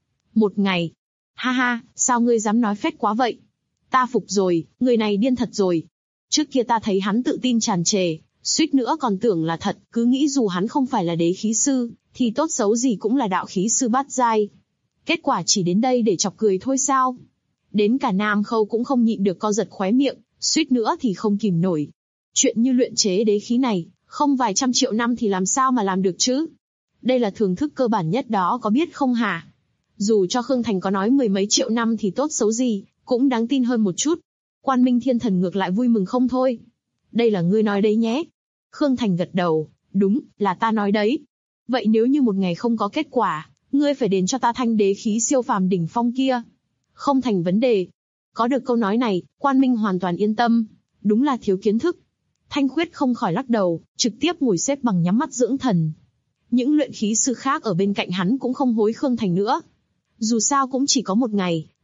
1 ngày. Ha ha, sao ngươi dám nói phét quá vậy? Ta phục rồi, người này điên thật rồi. Trước kia ta thấy hắn tự tin tràn trề, suýt nữa còn tưởng là thật, cứ nghĩ dù hắn không phải là đế khí sư, thì tốt xấu gì cũng là đạo khí sư bát giai. Kết quả chỉ đến đây để chọc cười thôi sao? Đến cả Nam Khâu cũng không nhịn được co giật khóe miệng, suýt nữa thì không kìm nổi. Chuyện như luyện chế đế khí này, không vài trăm triệu năm thì làm sao mà làm được chứ? Đây là thưởng thức cơ bản nhất đó có biết không hả? Dù cho Khương Thành có nói 10 mấy triệu năm thì tốt xấu gì, cũng đáng tin hơn một chút. Quan Minh Thiên Thần ngược lại vui mừng không thôi. Đây là ngươi nói đấy nhé. Khương Thành gật đầu, đúng, là ta nói đấy. Vậy nếu như 1 ngày không có kết quả, ngươi phải đền cho ta thanh đế khí siêu phàm đỉnh phong kia. Không thành vấn đề. Có được câu nói này, Quan Minh hoàn toàn yên tâm. Đúng là thiếu kiến thức. Thanh Khuyết không khỏi lắc đầu, trực tiếp ngồi xếp bằng nhắm mắt dưỡng thần. Những luyện khí sư khác ở bên cạnh hắn cũng không hối Khương Thành nữa. Dù sao cũng chỉ có 1 ngày,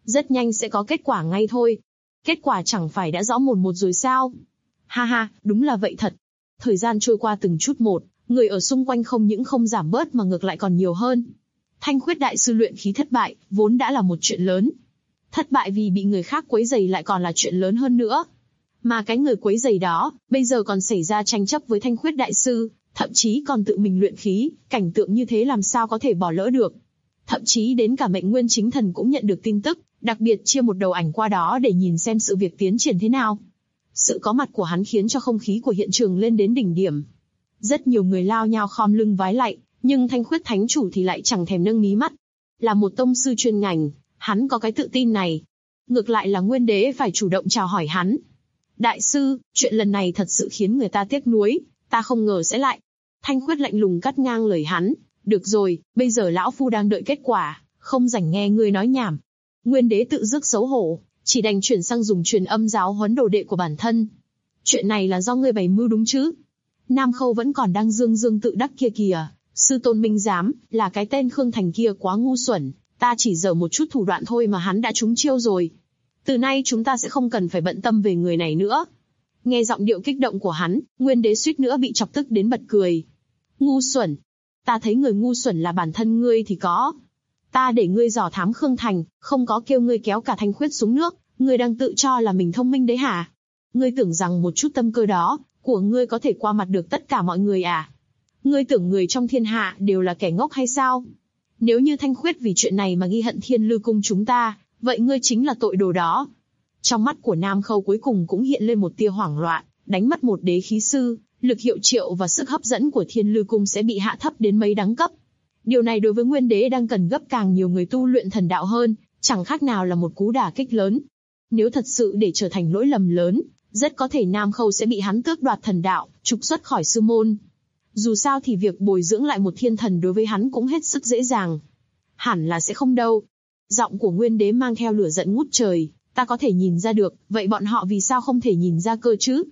Rất nhanh sẽ có kết quả ngay thôi. Kết quả chẳng phải đã rõ mồn một rồi sao? Ha ha, đúng là vậy thật. Thời gian trôi qua từng chút một, người ở xung quanh không những không giảm bớt mà ngược lại còn nhiều hơn. Thanh Khuyết đại sư luyện khí thất bại, vốn đã là một chuyện lớn. Thất bại vì bị người khác quấy rầy lại còn là chuyện lớn hơn nữa. Mà cái người quấy rầy đó, bây giờ còn xảy ra tranh chấp với Thanh Khuyết đại sư, thậm chí còn tự mình luyện khí, cảnh tượng như thế làm sao có thể bỏ lỡ được. Thậm chí đến cả Mệnh Nguyên Chính Thần cũng nhận được tin tức, đặc biệt chia một đầu ảnh qua đó để nhìn xem sự việc tiến triển thế nào. Sự có mặt của hắn khiến cho không khí của hiện trường lên đến đỉnh điểm. Rất nhiều người lao nhao khom lưng vái lạy, nhưng Thanh Khuyết Thánh Chủ thì lại chẳng thèm nâng mí mắt. Là một tông sư chuyên ngành, hắn có cái tự tin này. Ngược lại là Nguyên Đế phải chủ động chào hỏi hắn. Đại sư, chuyện lần này thật sự khiến người ta tiếc nuối, ta không ngờ sẽ lại. Thanh Khuyết lạnh lùng cắt ngang lời hắn. Được rồi, bây giờ lão phu đang đợi kết quả, không rảnh nghe ngươi nói nhảm. Nguyên Đế tự dứt xấu hổ, chỉ đành chuyển sang dùng truyền âm giáo huấn đồ đệ của bản thân. Chuyện này là do ngươi bày mưu đúng chứ? Nam Khâu vẫn còn đang dương dương tự đắc kia kìa. Sư tôn minh giám, là cái tên Khương Thành kia quá ngu xuẩn, ta chỉ giở một chút thủ đoạn thôi mà hắn đã trúng chiêu rồi. Từ nay chúng ta sẽ không cần phải bận tâm về người này nữa. Nghe giọng điệu kích động của hắn, Nguyên Đế suýt nữa bị chọc tức đến bật cười. Ngu xuẩn? Ta thấy người ngu xuẩn là bản thân ngươi thì có. Ta để ngươi dò thám Khương Thành, không có kêu ngươi kéo cả Thanh Khuyết xuống nước, ngươi đang tự cho là mình thông minh đấy hả? Ngươi tưởng rằng một chút tâm cơ đó, của ngươi có thể qua mặt được tất cả mọi người à? Ngươi tưởng người trong thiên hạ đều là kẻ ngốc hay sao? Nếu như Thanh Khuyết vì chuyện này mà ghi hận Thiên Lư Cung chúng ta, vậy ngươi chính là tội đồ đó. Trong mắt của Nam Khâu cuối cùng cũng hiện lên một tia hoảng loạn, đánh mất một đế khí sư, lực hiệu triệu và sức hấp dẫn của Thiên Lư Cung sẽ bị hạ thấp đến mấy đẳng cấp. Điều này đối với Nguyên Đế đang cần gấp càng nhiều người tu luyện thần đạo hơn, chẳng khác nào là một cú đả kích lớn. Nếu thật sự để trở thành lỗi lầm lớn, rất có thể Nam Khâu sẽ bị hắn tước đoạt thần đạo, trục xuất khỏi sư môn. Dù sao thì việc bồi dưỡng lại một thiên thần đối với hắn cũng hết sức dễ dàng. Hẳn là sẽ không đâu. Giọng của Nguyên Đế mang theo lửa giận ngút trời, ta có thể nhìn ra được, vậy bọn họ vì sao không thể nhìn ra cơ chứ?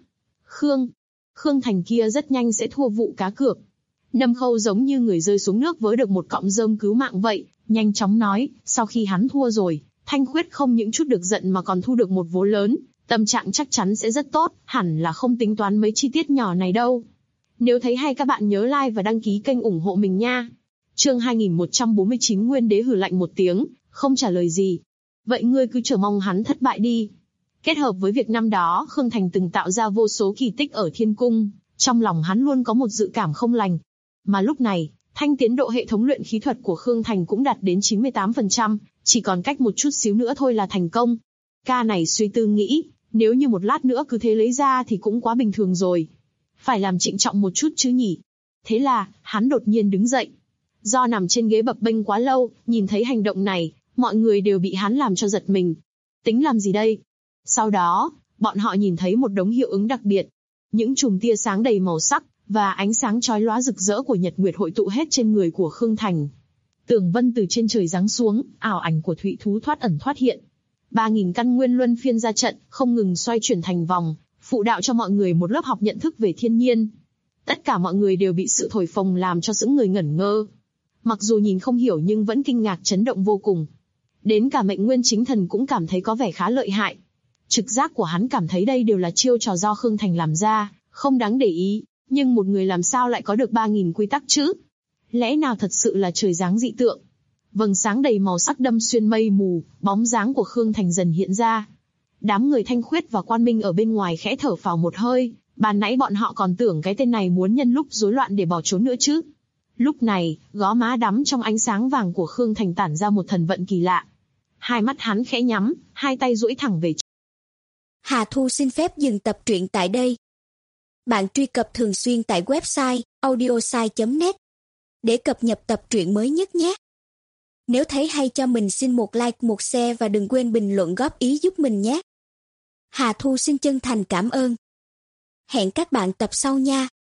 Khương Thành kia rất nhanh sẽ thua vụ cá cược. Nam Khâu giống như người rơi xuống nước với được một cọng rơm cứu mạng vậy, nhanh chóng nói, sau khi hắn thua rồi, Thanh Khuyết không những chút được giận mà còn thu được một vố lớn, tâm trạng chắc chắn sẽ rất tốt, hẳn là không tính toán mấy chi tiết nhỏ này đâu. Nếu thấy hay các bạn nhớ like và đăng ký kênh ủng hộ mình nha. Chương 2149 Nguyên Đế hừ lạnh một tiếng, không trả lời gì. Vậy ngươi cứ chờ mong hắn thất bại đi. Kết hợp với việc năm đó Khương Thành từng tạo ra vô số kỳ tích ở Thiên Cung, trong lòng hắn luôn có một dự cảm không lành. Mà lúc này, thanh tiến độ hệ thống luyện khí thuật của Khương Thành cũng đạt đến 98%, chỉ còn cách một chút xíu nữa thôi là thành công. Ca này suy tư nghĩ, nếu như một lát nữa cứ thế lấy ra thì cũng quá bình thường rồi. Phải làm trịnh trọng một chút chứ nhỉ. Thế là, hắn đột nhiên đứng dậy. Do nằm trên ghế bập bênh quá lâu, nhìn thấy hành động này, mọi người đều bị hắn làm cho giật mình. Tính làm gì đây? Sau đó, bọn họ nhìn thấy một đống hiệu ứng đặc biệt. Những chùm tia sáng đầy màu sắc, và ánh sáng chói lóa rực rỡ của nhật nguyệt hội tụ hết trên người của Khương Thành. Tường vân từ trên trời giáng xuống, ảo ảnh của thụy thú thoát ẩn thoát hiện. 3000 căn nguyên luân phiên ra trận, không ngừng xoay chuyển thành vòng, phụ đạo cho mọi người một lớp học nhận thức về thiên nhiên. Tất cả mọi người đều bị sự thổi phồng làm cho sững người ngẩn ngơ. Mặc dù nhìn không hiểu nhưng vẫn kinh ngạc chấn động vô cùng. Đến cả Mệnh Nguyên Chính Thần cũng cảm thấy có vẻ khá lợi hại. Trực giác của hắn cảm thấy đây đều là chiêu trò do Khương Thành làm ra, không đáng để ý. Nhưng một người làm sao lại có được 3000 quy tắc chứ? Lẽ nào thật sự là trời giáng dị tượng? Vầng sáng đầy màu sắc đâm xuyên mây mù, bóng dáng của Khương Thành dần hiện ra. Đám người Thanh Khuyết và Quan Minh ở bên ngoài khẽ thở phào một hơi, ban nãy bọn họ còn tưởng cái tên này muốn nhân lúc rối loạn để bỏ trốn nữa chứ. Lúc này, gò má đắm trong ánh sáng vàng của Khương Thành tản ra một thần vận kỳ lạ. Hai mắt hắn khẽ nhắm, hai tay duỗi thẳng về. Hà Thu xin phép dừng tập truyện tại đây. Bạn truy cập thường xuyên tại website audiosai.net để cập nhật tập truyện mới nhất nhé. Nếu thấy hay cho mình xin một like, một share và đừng quên bình luận góp ý giúp mình nhé. Hà Thu xin chân thành cảm ơn. Hẹn các bạn tập sau nha.